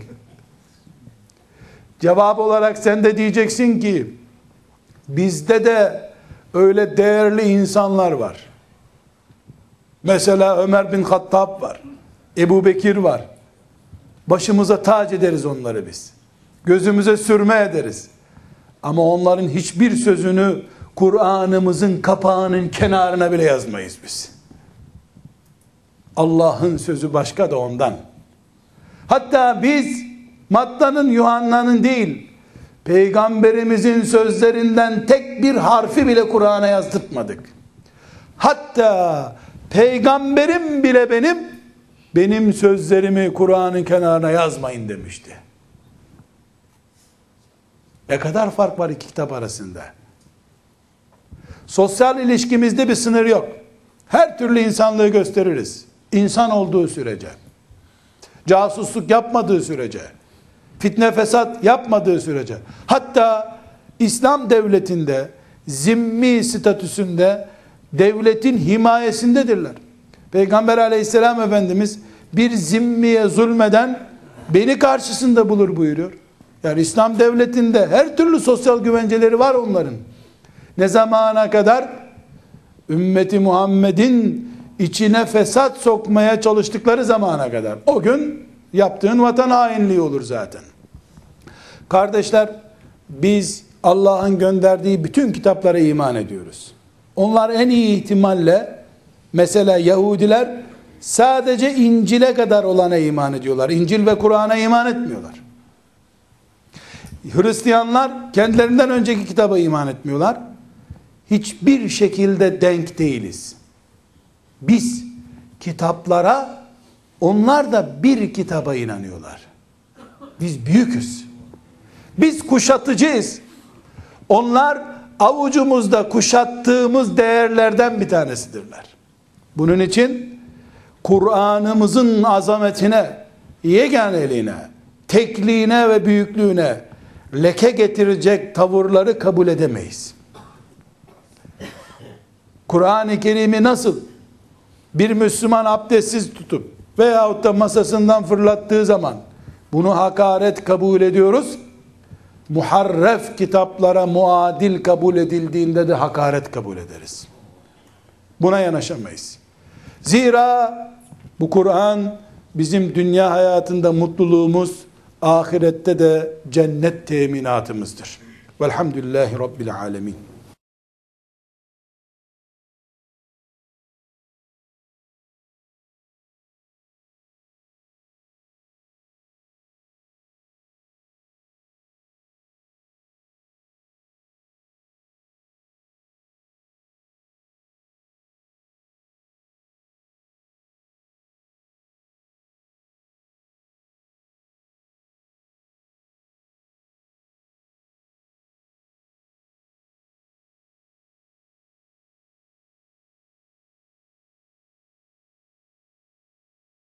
Cevap olarak sen de diyeceksin ki bizde de öyle değerli insanlar var. Mesela Ömer bin Hattab var. Ebu Bekir var. Başımıza tac ederiz onları biz. Gözümüze sürme ederiz. Ama onların hiçbir sözünü Kur'an'ımızın kapağının kenarına bile yazmayız biz. Allah'ın sözü başka da ondan. Hatta biz Matta'nın, Yuhanna'nın değil, Peygamberimizin sözlerinden tek bir harfi bile Kur'an'a yazdırtmadık. Hatta Peygamberim bile benim, benim sözlerimi Kur'an'ın kenarına yazmayın demişti. Ne kadar fark var iki kitap arasında. Sosyal ilişkimizde bir sınır yok. Her türlü insanlığı gösteririz. İnsan olduğu sürece. Casusluk yapmadığı sürece. Fitne fesat yapmadığı sürece. Hatta İslam devletinde zimmi statüsünde devletin himayesindedirler. Peygamber aleyhisselam Efendimiz bir zimmiye zulmeden beni karşısında bulur buyuruyor. Yani İslam devletinde her türlü sosyal güvenceleri var onların. Ne zamana kadar? Ümmeti Muhammed'in içine fesat sokmaya çalıştıkları zamana kadar. O gün yaptığın vatan hainliği olur zaten. Kardeşler, biz Allah'ın gönderdiği bütün kitaplara iman ediyoruz. Onlar en iyi ihtimalle, mesela Yahudiler sadece İncil'e kadar olana iman ediyorlar. İncil ve Kur'an'a iman etmiyorlar. Hristiyanlar kendilerinden önceki kitaba iman etmiyorlar. Hiçbir şekilde denk değiliz. Biz kitaplara, onlar da bir kitaba inanıyorlar. Biz büyüküz. Biz kuşatıcıyız. Onlar avucumuzda kuşattığımız değerlerden bir tanesidirler. Bunun için Kur'an'ımızın azametine, yeganeliğine, tekliğine ve büyüklüğüne leke getirecek tavırları kabul edemeyiz. Kur'an-ı Kerim'i nasıl bir Müslüman abdestsiz tutup veyahut da masasından fırlattığı zaman bunu hakaret kabul ediyoruz, muharref kitaplara muadil kabul edildiğinde de hakaret kabul ederiz. Buna yanaşamayız. Zira bu Kur'an bizim dünya hayatında mutluluğumuz, ahirette de cennet teminatımızdır. Velhamdülillahi Rabbil alemin.